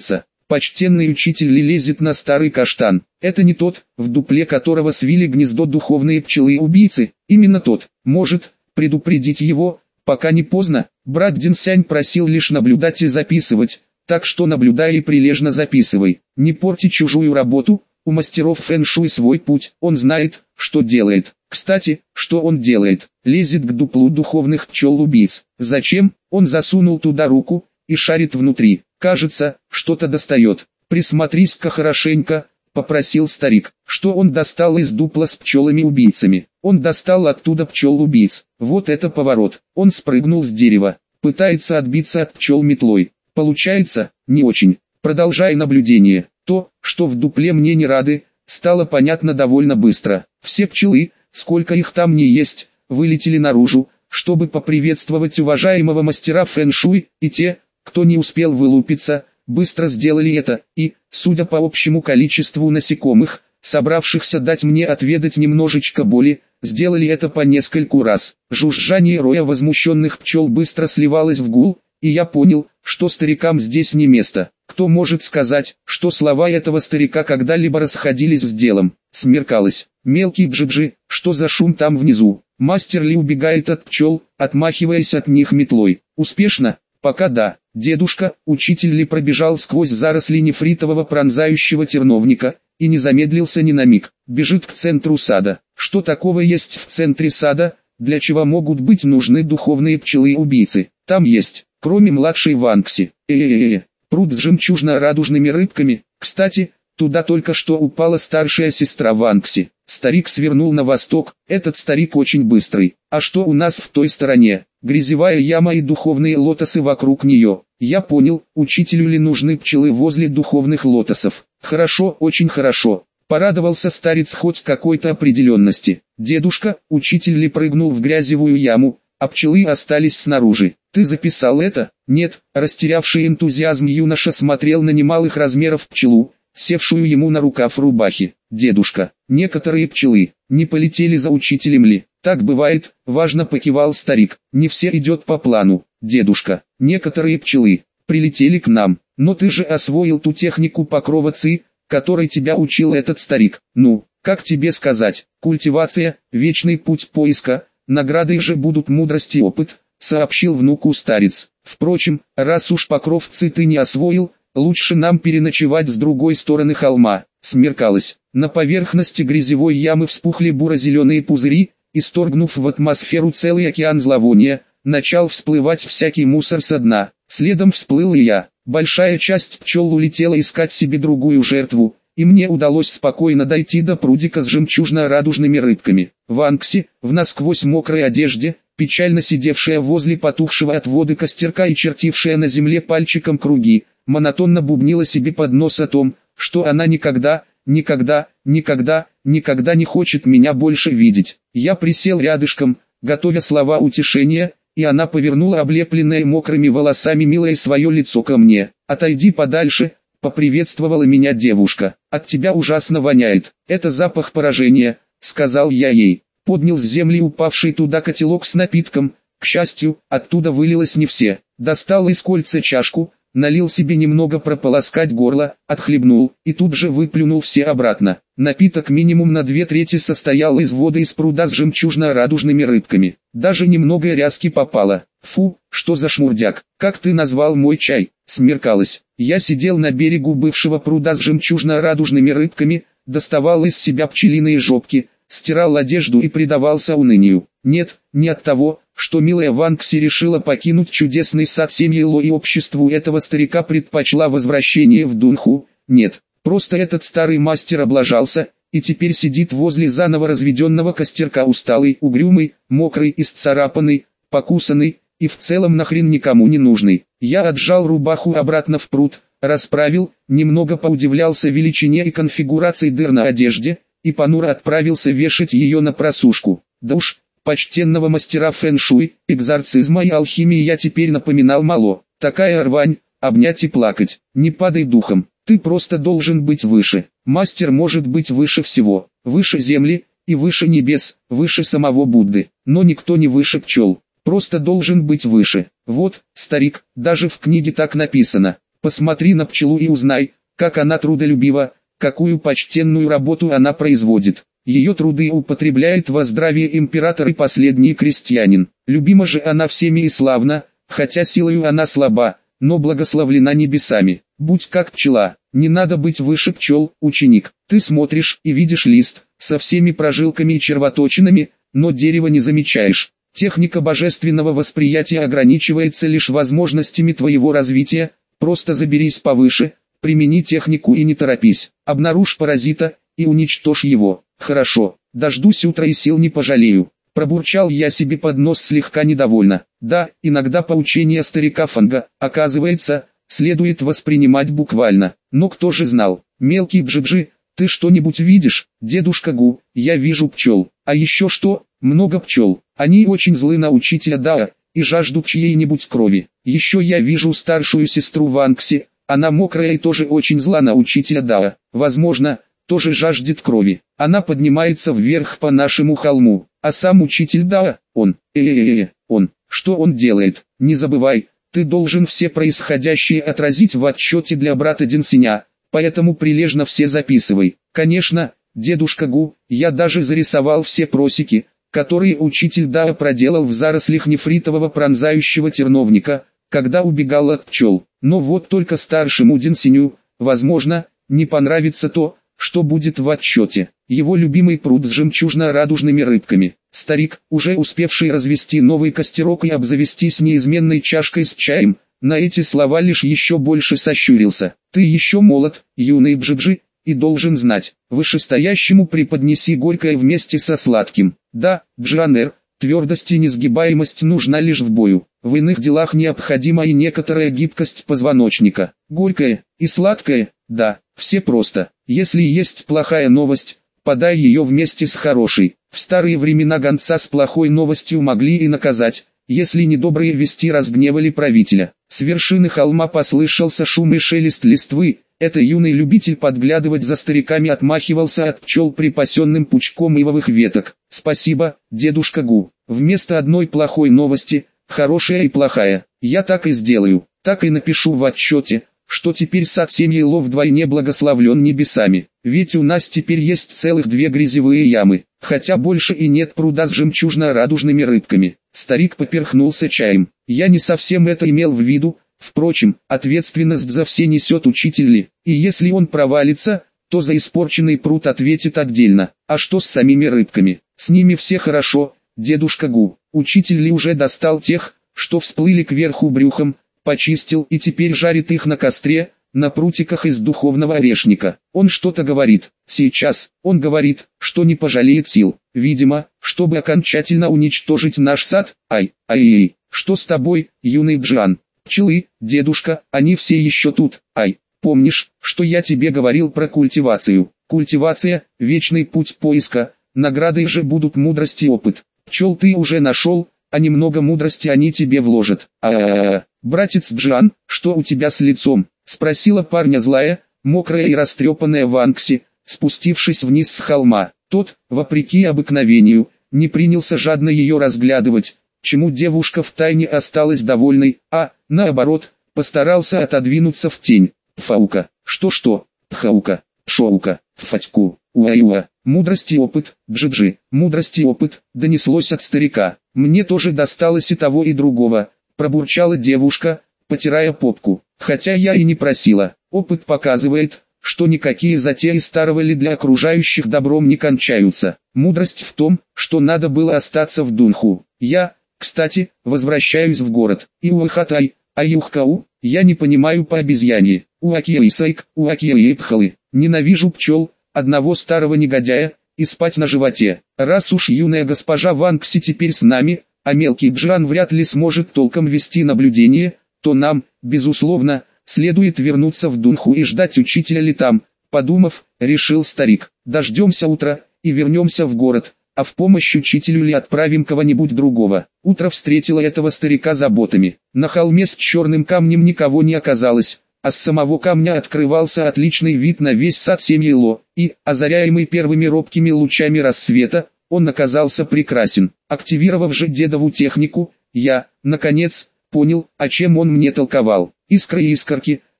Почтенный учитель Ли лезет на старый каштан. Это не тот, в дупле которого свили гнездо духовные пчелы-убийцы. Именно тот. Может, предупредить его, пока не поздно. Брат Динсянь просил лишь наблюдать и записывать. Так что наблюдай и прилежно записывай. Не порти чужую работу. У мастеров фэн-шуй свой путь. Он знает, что делает. Кстати, что он делает? Лезет к дуплу духовных пчел-убийц. Зачем? Он засунул туда руку и шарит внутри. Кажется, что-то достает. Присмотрись-ка хорошенько, попросил старик. Что он достал из дупла с пчелами-убийцами? Он достал оттуда пчел-убийц. Вот это поворот. Он спрыгнул с дерева. Пытается отбиться от пчел метлой. Получается, не очень. Продолжай наблюдение. То, что в дупле мне не рады, стало понятно довольно быстро. Все пчелы, сколько их там ни есть, вылетели наружу, чтобы поприветствовать уважаемого мастера фэн-шуй, и те, кто не успел вылупиться, быстро сделали это, и, судя по общему количеству насекомых, собравшихся дать мне отведать немножечко боли, сделали это по нескольку раз. Жужжание роя возмущенных пчел быстро сливалось в гул, и я понял, что старикам здесь не место. Кто может сказать, что слова этого старика когда-либо расходились с делом? Смеркалось. Мелкий бжи-бжи, что за шум там внизу? Мастер Ли убегает от пчел, отмахиваясь от них метлой. Успешно? Пока да. Дедушка, учитель Ли пробежал сквозь заросли нефритового пронзающего терновника, и не замедлился ни на миг. Бежит к центру сада. Что такого есть в центре сада, для чего могут быть нужны духовные пчелы-убийцы? Там есть, кроме младшей Ванкси, пруд с жемчужно-радужными рыбками. Кстати, туда только что упала старшая сестра Ванкси. Старик свернул на восток, этот старик очень быстрый. А что у нас в той стороне? Грязевая яма и духовные лотосы вокруг нее. Я понял, учителю Ли нужны пчелы возле духовных лотосов. Хорошо, очень хорошо. Порадовался старец хоть какой-то определенности. Дедушка, учитель Ли прыгнул в грязевую яму, а пчелы остались снаружи. Ты записал это? Нет, растерявший энтузиазм юноша смотрел на немалых размеров пчелу, севшую ему на рукав рубахи. Дедушка, некоторые пчелы не полетели за учителем Ли. Так бывает, важно покивал старик. Не все идет по плану. Дедушка, некоторые пчелы прилетели к нам. Но ты же освоил ту технику покрова ци, которой тебя учил этот старик. Ну, как тебе сказать, культивация, вечный путь поиска, наградой же будут мудрость и опыт, сообщил внуку старец. Впрочем, раз уж покров ци ты не освоил, лучше нам переночевать с другой стороны холма. Смеркалось. На поверхности грязевой ямы вспухли буро-зеленые пузыри, исторгнув в атмосферу целый океан зловония, начал всплывать всякий мусор со дна. Следом всплыл и я. Большая часть пчел улетела искать себе другую жертву, и мне удалось спокойно дойти до прудика с жемчужно-радужными рыбками. Ванкси, в насквозь мокрой одежде, печально сидевшая возле потухшего от воды костерка и чертившая на земле пальчиком круги, монотонно бубнила себе под нос о том, что она никогда не хочет меня больше видеть. Я присел рядышком, готовя слова утешения, и она повернула облепленное мокрыми волосами милое свое лицо ко мне. «Отойди подальше», — поприветствовала меня девушка. «От тебя ужасно воняет. Это запах поражения», — сказал я ей. Поднял с земли упавший туда котелок с напитком. К счастью, оттуда вылилось не все. Достал из кольца чашку, налил себе немного прополоскать горло, отхлебнул, и тут же выплюнул все обратно. Напиток минимум на 2/3 состоял из воды из пруда с жемчужно-радужными рыбками. Даже немного ряски попало. Фу, что за шмурдяк. Как ты назвал мой чай? Смеркалось. Я сидел на берегу бывшего пруда с жемчужно-радужными рыбками, доставал из себя пчелиные жопки, стирал одежду и предавался унынию. Нет, не от того, что милая Ванкси решила покинуть чудесный сад семьи Ло и обществу этого старика предпочла возвращение в Дунху. Нет, просто этот старый мастер облажался, и теперь сидит возле заново разведенного костерка усталый, угрюмый, мокрый, исцарапанный, покусанный, и в целом нахрен никому не нужный. Я отжал рубаху обратно в пруд, расправил, немного поудивлялся величине и конфигурации дыр на одежде, и понуро отправился вешать ее на просушку. Да уж, почтенного мастера фэн-шуй, экзорцизма и алхимии я теперь напоминал мало. Такая рвань, обнять и плакать. Не падай духом, ты просто должен быть выше. Мастер может быть выше всего, выше земли, и выше небес, выше самого Будды. Но никто не выше пчел, просто должен быть выше. Вот, старик, даже в книге так написано. Посмотри на пчелу и узнай, как она трудолюбива, какую почтенную работу она производит. Ее труды употребляет во здравие император и последний крестьянин. Любима же она всеми и славна, хотя силою она слаба, но благословлена небесами. Будь как пчела, не надо быть выше пчел, ученик. Ты смотришь и видишь лист, со всеми прожилками и червоточинами, но дерева не замечаешь. Техника божественного восприятия ограничивается лишь возможностями твоего развития, просто заберись повыше, примени технику и не торопись. Обнаружь паразита и уничтожь его. Хорошо, дождусь утра и сил не пожалею. Пробурчал я себе под нос слегка недовольно. Да, иногда поучения старика Фанга, оказывается, следует воспринимать буквально. Но кто же знал? Мелкий Джиджи, ты что-нибудь видишь? Дедушка Гу, я вижу пчел. А еще что? Много пчел. Они очень злы на учителя Дао и жаждут чьей-нибудь крови. Еще я вижу старшую сестру Ванкси, она мокрая и тоже очень зла на учителя Дао. Возможно, тоже жаждет крови. Она поднимается вверх по нашему холму, а сам учитель Дао, он, что он делает? Не забывай, ты должен все происходящее отразить в отчете для брата Динсиня, поэтому прилежно все записывай. Конечно, дедушка Гу, я даже зарисовал все просеки, которые учитель Дао проделал в зарослях нефритового пронзающего терновника, когда убегал от пчел. Но вот только старшему Динсиню, возможно, не понравится то, что будет в отчете. Его любимый пруд с жемчужно-радужными рыбками. Старик, уже успевший развести новый костерок и обзавестись неизменной чашкой с чаем, на эти слова лишь еще больше сощурился. Ты еще молод, юный Бжиджи, и должен знать, вышестоящему преподнеси горькое вместе со сладким. Да, Джанер, твердость и несгибаемость нужна лишь в бою. В иных делах необходима и некоторая гибкость позвоночника. Горькое и сладкое, да, все просто. Если есть плохая новость, подай ее вместе с хорошей. В старые времена гонца с плохой новостью могли и наказать, если недобрые вести разгневали правителя. С вершины холма послышался шум и шелест листвы. Это юный любитель подглядывать за стариками отмахивался от пчел припасенным пучком ивовых веток. Спасибо, дедушка Гу. Вместо одной плохой новости, хорошая и плохая. Я так и сделаю, так и напишу в отчете, что теперь сад Семьело вдвойне благословлен небесами. Ведь у нас теперь есть целых 2 грязевые ямы, хотя больше и нет пруда с жемчужно-радужными рыбками. Старик поперхнулся чаем. Я не совсем это имел в виду. Впрочем, ответственность за все несет учитель Ли, и если он провалится, то за испорченный пруд ответит отдельно. А что с самими рыбками? С ними все хорошо, дедушка Гу. Учитель Ли уже достал тех, что всплыли кверху брюхом, почистил и теперь жарит их на костре, на прутиках из духовного орешника. Он что-то говорит. Сейчас, он говорит, что не пожалеет сил. Видимо, чтобы окончательно уничтожить наш сад. Ай, что с тобой, юный Джан? Пчелы, дедушка, они все еще тут. Помнишь, что я тебе говорил про культивацию? Культивация – вечный путь поиска, наградой же будут мудрость и опыт. Пчел ты уже нашел, а немного мудрости они тебе вложат. Братец Джан, что у тебя с лицом? Спросила парня злая, мокрая и растрепанная Ванкси, спустившись вниз с холма. Тот, вопреки обыкновению, не принялся жадно ее разглядывать, чему девушка втайне осталась довольной, а, наоборот, постарался отодвинуться в тень. Фаука, что? Пхаука, шоука, фатьку, уа-уа, мудрость и опыт, Джиджи, мудрость и опыт, донеслось от старика. Мне тоже досталось и того и другого, пробурчала девушка, потирая попку, хотя я и не просила. Опыт показывает, что никакие затеи старого Ли для окружающих добром не кончаются. Мудрость в том, что надо было остаться в Дунху. Я, кстати, возвращаюсь в город. И уахатай, аюхкау, я не понимаю по обезьянье. Уакиэйсайк, уакиэйпхалы. Ненавижу пчел, одного старого негодяя, и спать на животе. Раз уж юная госпожа Ванкси теперь с нами, а мелкий Джан вряд ли сможет толком вести наблюдение, то нам, безусловно, следует вернуться в Дунху и ждать учителя Ли там. Подумав, решил старик, дождемся утра и вернемся в город, а в помощь учителю Ли отправим кого-нибудь другого. Утро встретило этого старика заботами. На холме с черным камнем никого не оказалось, а с самого камня открывался отличный вид на весь сад Семьело, и, озаряемый первыми робкими лучами рассвета, он оказался прекрасен. Активировав же дедову технику, я, наконец, понял, о чем он мне толковал. Искры и искорки,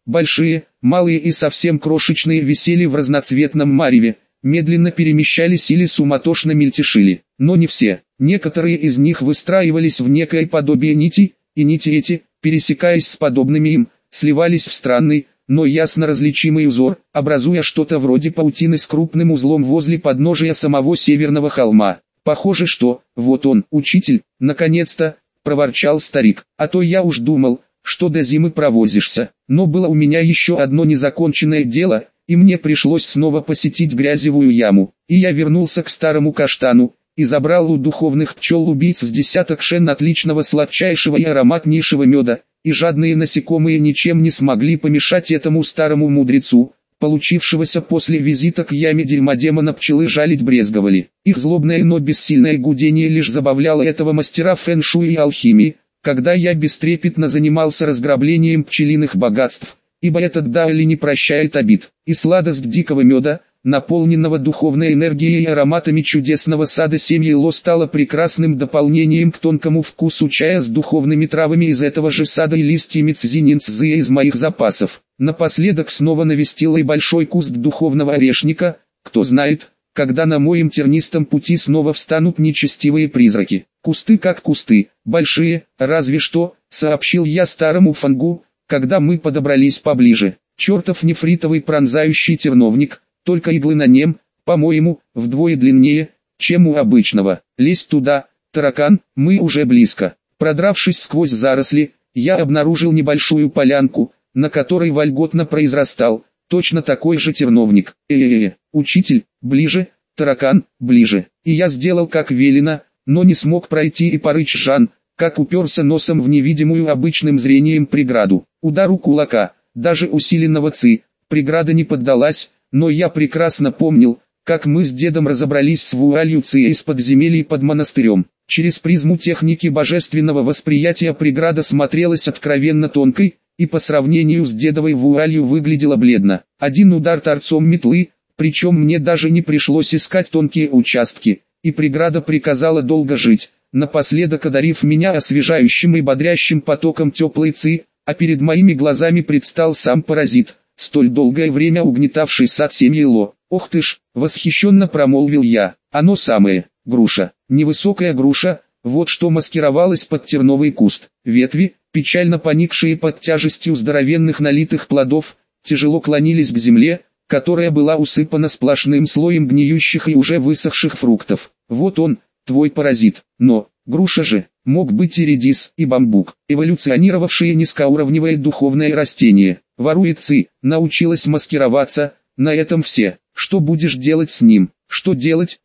большие, малые и совсем крошечные висели в разноцветном мареве, медленно перемещались или суматошно мельтешили. Но не все, некоторые из них выстраивались в некое подобие нитей, и нити эти, пересекаясь с подобными им, сливались в странный, но ясно различимый узор, образуя что-то вроде паутины с крупным узлом возле подножия самого северного холма. «Похоже, что, вот он, учитель, наконец-то», — проворчал старик, «а то я уж думал, что до зимы провозишься». Но было у меня еще одно незаконченное дело, и мне пришлось снова посетить грязевую яму, и я вернулся к старому каштану, и забрал у духовных пчел-убийц с десяток шен отличного сладчайшего и ароматнейшего меда, и жадные насекомые ничем не смогли помешать этому старому мудрецу, получившегося после визита к яме дерьмодемона пчелы жалить брезговали. Их злобное, но бессильное гудение лишь забавляло этого мастера фэн-шуй и алхимии, когда я бестрепетно занимался разграблением пчелиных богатств, ибо этот Даоли не прощает обид, и сладость дикого меда, наполненного духовной энергией и ароматами чудесного сада семьи Ло, стала прекрасным дополнением к тонкому вкусу чая с духовными травами из этого же сада и листьями цзининцзы из моих запасов. Напоследок снова навестил и большой куст духовного орешника, кто знает, когда на моем тернистом пути снова встанут нечестивые призраки. Кусты как кусты, большие, разве что, сообщил я старому Фангу, когда мы подобрались поближе. Чертов нефритовый пронзающий терновник, только иглы на нем, по-моему, вдвое длиннее, чем у обычного. Лезь туда, таракан, мы уже близко. Продравшись сквозь заросли, я обнаружил небольшую полянку, на которой вольготно произрастал, точно такой же терновник. Учитель, ближе, таракан, ближе. И я сделал как велено, но не смог пройти и порычь Жан, как уперся носом в невидимую обычным зрением преграду. Удару кулака, даже усиленного ци, преграда не поддалась, но я прекрасно помнил, как мы с дедом разобрались с вуалью ци из подземелий под монастырем. Через призму техники божественного восприятия преграда смотрелась откровенно тонкой, и по сравнению с дедовой вуалью выглядела бледно. Один удар торцом метлы, причем мне даже не пришлось искать тонкие участки, и преграда приказала долго жить, напоследок одарив меня освежающим и бодрящим потоком теплой ци, а перед моими глазами предстал сам паразит, столь долгое время угнетавший сад семьи Ло. «Ох ты ж!» — восхищенно промолвил я. «Оно самое, груша, невысокая груша, вот что маскировалось под терновый куст. Ветви, печально поникшие под тяжестью здоровенных налитых плодов, тяжело клонились к земле, которая была усыпана сплошным слоем гниющих и уже высохших фруктов. Вот он, твой паразит. Но, груша же, мог быть и редис, и бамбук, эволюционировавшие низкоуровневое духовное растение. Ворует ци, научилась маскироваться, на этом все. Что будешь делать с ним? Что делать,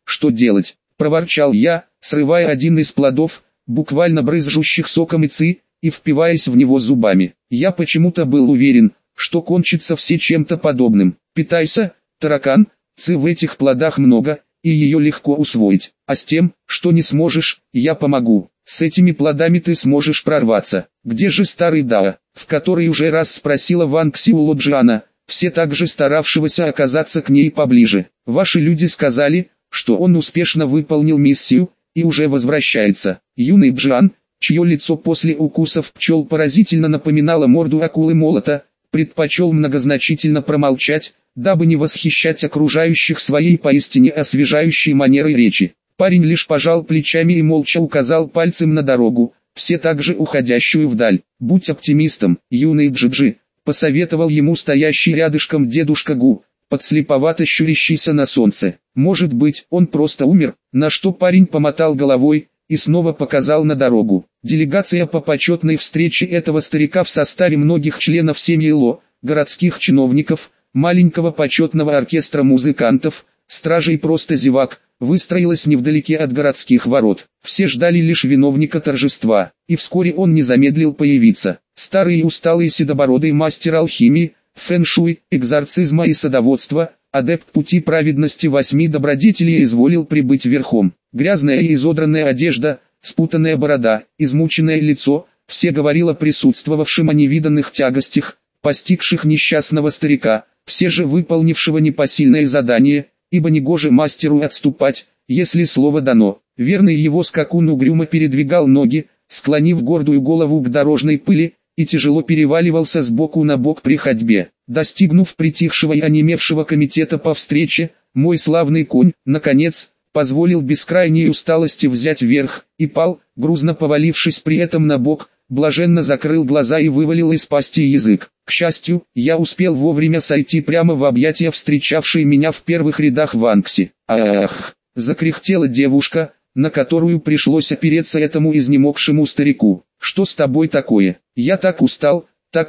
проворчал я, срывая один из плодов, буквально брызжущих соком и ци, и впиваясь в него зубами. Я почему-то был уверен, что кончится все чем-то подобным. Питайся, таракан, ци в этих плодах много, и ее легко усвоить. А с тем, что не сможешь, я помогу. С этими плодами ты сможешь прорваться. Где же старый Дао, в который уже раз спросила Ван Кси у Лоджиана, все так же старавшегося оказаться к ней поближе. Ваши люди сказали, что он успешно выполнил миссию, и уже возвращается. Юный Джан, чье лицо после укусов пчел поразительно напоминало морду акулы-молота, предпочел многозначительно промолчать, дабы не восхищать окружающих своей поистине освежающей манерой речи. Парень лишь пожал плечами и молча указал пальцем на дорогу, все так же уходящую вдаль. «Будь оптимистом, юный Джиджи», — посоветовал ему стоящий рядышком дедушка Гу, подслеповато щурящийся на солнце. «Может быть, он просто умер», на что парень помотал головой и снова показал на дорогу. Делегация по почетной встрече этого старика в составе многих членов семьи Ло, городских чиновников, маленького почетного оркестра музыкантов, стражей просто зевак, выстроилась невдалеке от городских ворот. Все ждали лишь виновника торжества, и вскоре он не замедлил появиться. Старый и усталый седобородый мастер алхимии, фэн-шуй, экзорцизма и садоводства, адепт пути праведности 8 добродетелей изволил прибыть верхом. Грязная и изодранная одежда, спутанная борода, измученное лицо, все говорило присутствовавшим о невиданных тягостях, постигших несчастного старика, все же выполнившего непосильное задание, ибо негоже мастеру отступать, если слово дано. Верный его скакун угрюмо передвигал ноги, склонив гордую голову к дорожной пыли, и тяжело переваливался с боку на бок при ходьбе. Достигнув притихшего и онемевшего комитета по встрече, мой славный конь, наконец, позволил бескрайней усталости взять верх, и пал, грузно повалившись при этом на бок, блаженно закрыл глаза и вывалил из пасти язык. К счастью, я успел вовремя сойти прямо в объятия встречавшей меня в первых рядах Ванкси. «Ах!» — закряхтела девушка, на которую пришлось опереться этому изнемогшему старику. «Что с тобой такое? Я так устал,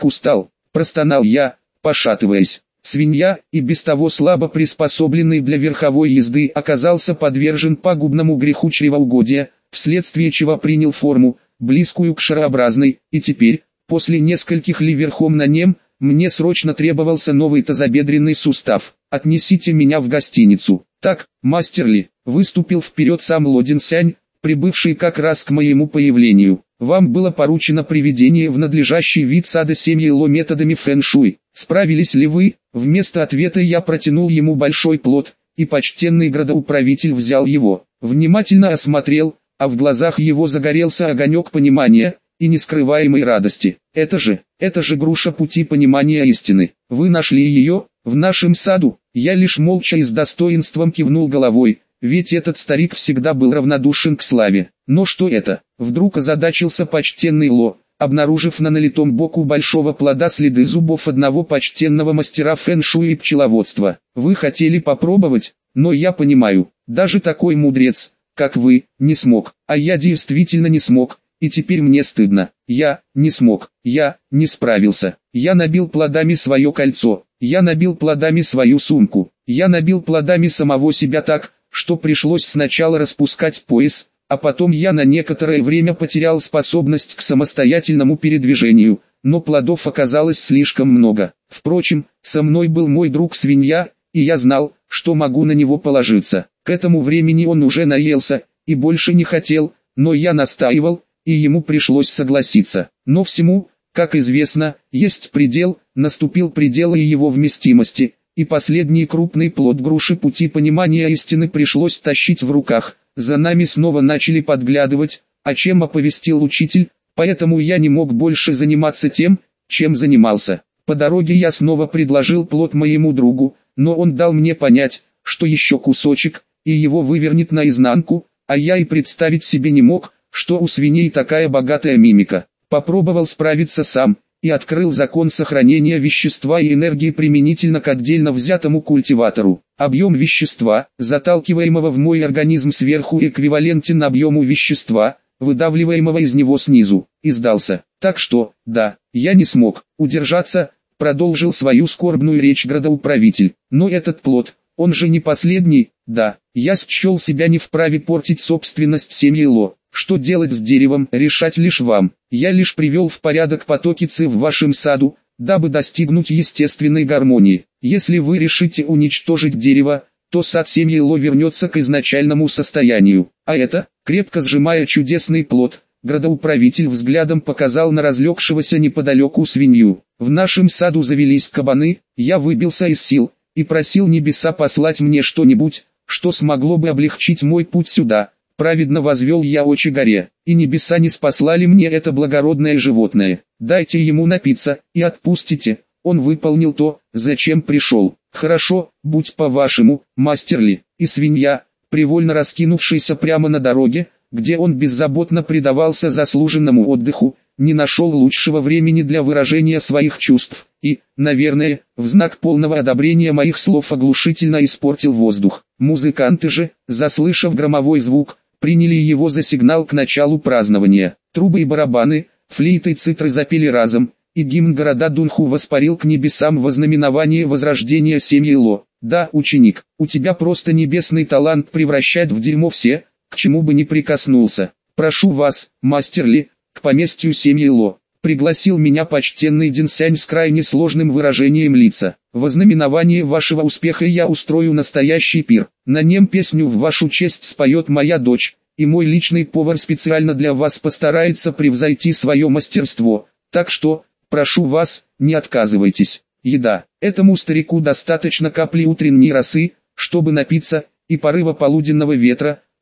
простонал я, пошатываясь. Свинья, и без того слабо приспособленный для верховой езды, оказался подвержен пагубному греху чревоугодия, вследствие чего принял форму, близкую к шарообразной, и теперь, после нескольких ли верхом на нем, мне срочно требовался новый тазобедренный сустав. Отнесите меня в гостиницу. Так, мастер Ли, выступил вперед сам Лодин Сянь, прибывший как раз к моему появлению. Вам было поручено приведение в надлежащий вид сада семьи Ло методами фэн-шуй. Справились ли вы? Вместо ответа я протянул ему большой плод, и почтенный градоуправитель взял его, внимательно осмотрел, а в глазах его загорелся огонек понимания и нескрываемой радости. Это же груша пути понимания истины. Вы нашли ее в нашем саду. Я лишь молча и с достоинством кивнул головой, ведь этот старик всегда был равнодушен к славе. Но что это? Вдруг озадачился почтенный Ло, обнаружив на налитом боку большого плода следы зубов одного почтенного мастера фэн-шуй и пчеловодства. Вы хотели попробовать, но я понимаю, даже такой мудрец, как вы, не смог. А я действительно не смог, и теперь мне стыдно. Я не смог, я не справился. Я набил плодами свое кольцо, я набил плодами свою сумку, я набил плодами самого себя так, что пришлось сначала распускать пояс, а потом я на некоторое время потерял способность к самостоятельному передвижению, но плодов оказалось слишком много. Впрочем, со мной был мой друг свинья, и я знал, что могу на него положиться. К этому времени он уже наелся, и больше не хотел, но я настаивал, и ему пришлось согласиться. Но всему, как известно, есть предел, наступил предел и его вместимости, и последний крупный плод груши пути понимания истины пришлось тащить в руках. За нами снова начали подглядывать, о чем оповестил учитель, поэтому я не мог больше заниматься тем, чем занимался. По дороге я снова предложил плод моему другу, но он дал мне понять, что еще кусочек, и его вывернет наизнанку, а я и представить себе не мог, что у свиней такая богатая мимика. Попробовал справиться сам, и открыл закон сохранения вещества и энергии применительно к отдельно взятому культиватору. Объем вещества, заталкиваемого в мой организм сверху, эквивалентен объему вещества, выдавливаемого из него снизу, и сдался. Так что, да, я не смог удержаться, продолжил свою скорбную речь градоуправитель. Но этот плод, он же не последний, да, я счел себя не вправе портить собственность семьи Ло. Что делать с деревом, решать лишь вам. Я лишь привел в порядок потоки ци в вашем саду, дабы достигнуть естественной гармонии. Если вы решите уничтожить дерево, то сад семьи Ло вернется к изначальному состоянию. А это, крепко сжимая чудесный плод, градоуправитель взглядом показал на разлегшегося неподалеку свинью. В нашем саду завелись кабаны, я выбился из сил, и просил небеса послать мне что-нибудь, что смогло бы облегчить мой путь сюда. Праведно возвел я очи горе, и небеса не спаслали мне это благородное животное. Дайте ему напиться, и отпустите. Он выполнил то, зачем пришел. Хорошо, будь по-вашему, мастер Ли. И свинья, привольно раскинувшийся прямо на дороге, где он беззаботно предавался заслуженному отдыху, не нашел лучшего времени для выражения своих чувств, и, наверное, в знак полного одобрения моих слов оглушительно испортил воздух. Музыканты же, заслышав громовой звук, приняли его за сигнал к началу празднования. Трубы и барабаны, флейты и цитры запели разом, и гимн города Дунху воспарил к небесам во знаменование возрождения семьи Ло. Да, ученик, у тебя просто небесный талант превращать в дерьмо все, к чему бы ни прикоснулся. Прошу вас, мастер Ли, к поместью семьи Ло. Пригласил меня почтенный Динсянь с крайне сложным выражением лица. Во знаменование вашего успеха я устрою настоящий пир. На нем песню в вашу честь споет моя дочь, и мой личный повар специально для вас постарается превзойти свое мастерство. Так что, прошу вас, не отказывайтесь. Еда. Этому старику достаточно капли утренней росы, чтобы напиться, и порыва полуденного ветра,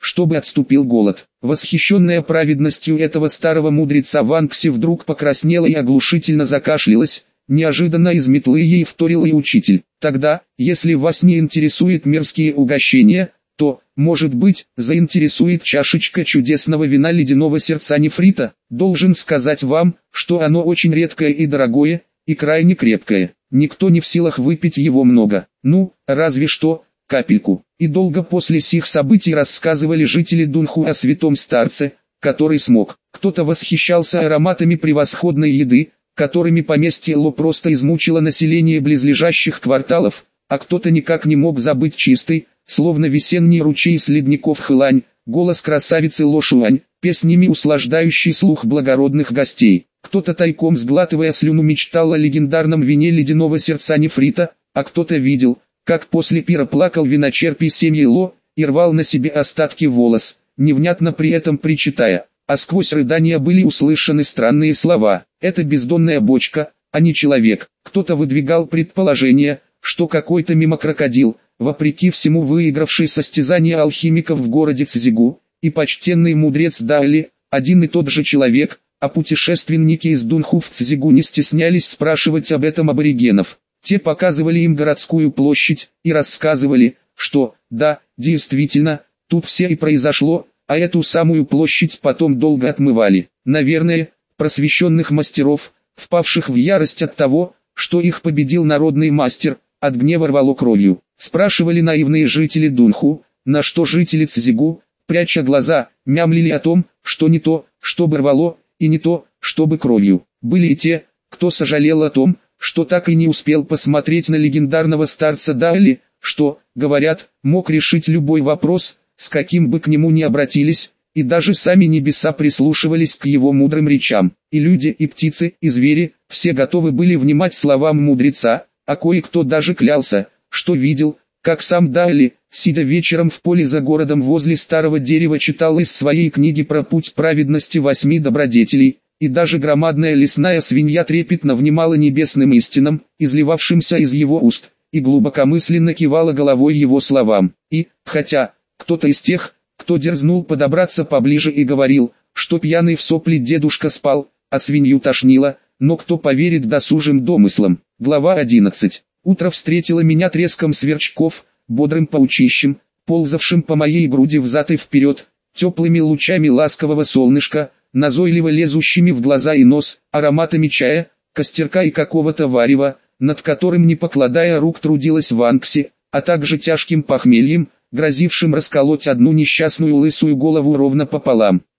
чтобы отступил голод. Восхищенная праведностью этого старого мудреца Ванкси вдруг покраснела и оглушительно закашлялась. Неожиданно из метлы ей вторил и учитель. Тогда, если вас не интересуют мирские угощения, то, может быть, заинтересует чашечка чудесного вина ледяного сердца нефрита. Должен сказать вам, что оно очень редкое и дорогое, и крайне крепкое. Никто не в силах выпить его много. Ну, разве что капельку. И долго после сих событий рассказывали жители Дунху о святом старце, который смог. Кто-то восхищался ароматами превосходной еды, которыми поместье Ло просто измучило население близлежащих кварталов, а кто-то никак не мог забыть чистый, словно весенний ручей с ледников Хылань, голос красавицы Ло Шуань, песнями услаждающий слух благородных гостей. Кто-то тайком сглатывая слюну мечтал о легендарном вине ледяного сердца нефрита, а кто-то видел, как после пира плакал виночерпий семьи Ло и рвал на себе остатки волос, невнятно при этом причитая. А сквозь рыдания были услышаны странные слова. Это бездонная бочка, а не человек. Кто-то выдвигал предположение, что какой-то мимо-крокодил, вопреки всему выигравший состязание алхимиков в городе Цзигу, и почтенный мудрец Дали, один и тот же человек, а путешественники из Дунху в Цзигу не стеснялись спрашивать об этом аборигенов. Те показывали им городскую площадь и рассказывали, что, да, действительно, тут все и произошло, а эту самую площадь потом долго отмывали. Наверное, просвещенных мастеров, впавших в ярость от того, что их победил народный мастер, от гнева рвало кровью. Спрашивали наивные жители Дунху, на что жители Цзигу, пряча глаза, мямлили о том, что не то, чтобы рвало, и не то, чтобы кровью. Были и те, кто сожалел о том, что так и не успел посмотреть на легендарного старца Дали, что, говорят, мог решить любой вопрос, с каким бы к нему ни обратились, и даже сами небеса прислушивались к его мудрым речам. И люди, и птицы, и звери, все готовы были внимать словам мудреца, а кое-кто даже клялся, что видел, как сам Дали, сидя вечером в поле за городом возле старого дерева, читал из своей книги про путь праведности 8 добродетелей, и даже громадная лесная свинья трепетно внимала небесным истинам, изливавшимся из его уст, и глубокомысленно кивала головой его словам. И, хотя кто-то из тех, кто дерзнул подобраться поближе и говорил, что пьяный в сопли дедушка спал, а свинью тошнило, но кто поверит досужим домыслам. Глава 11. Утро встретило меня треском сверчков, бодрым паучищем, ползавшим по моей груди взад и вперед, теплыми лучами ласкового солнышка, назойливо лезущими в глаза и нос, ароматами чая, костерка и какого-то варева, над которым не покладая рук трудилась Ванкси, а также тяжким похмельем, грозившим расколоть одну несчастную лысую голову ровно пополам.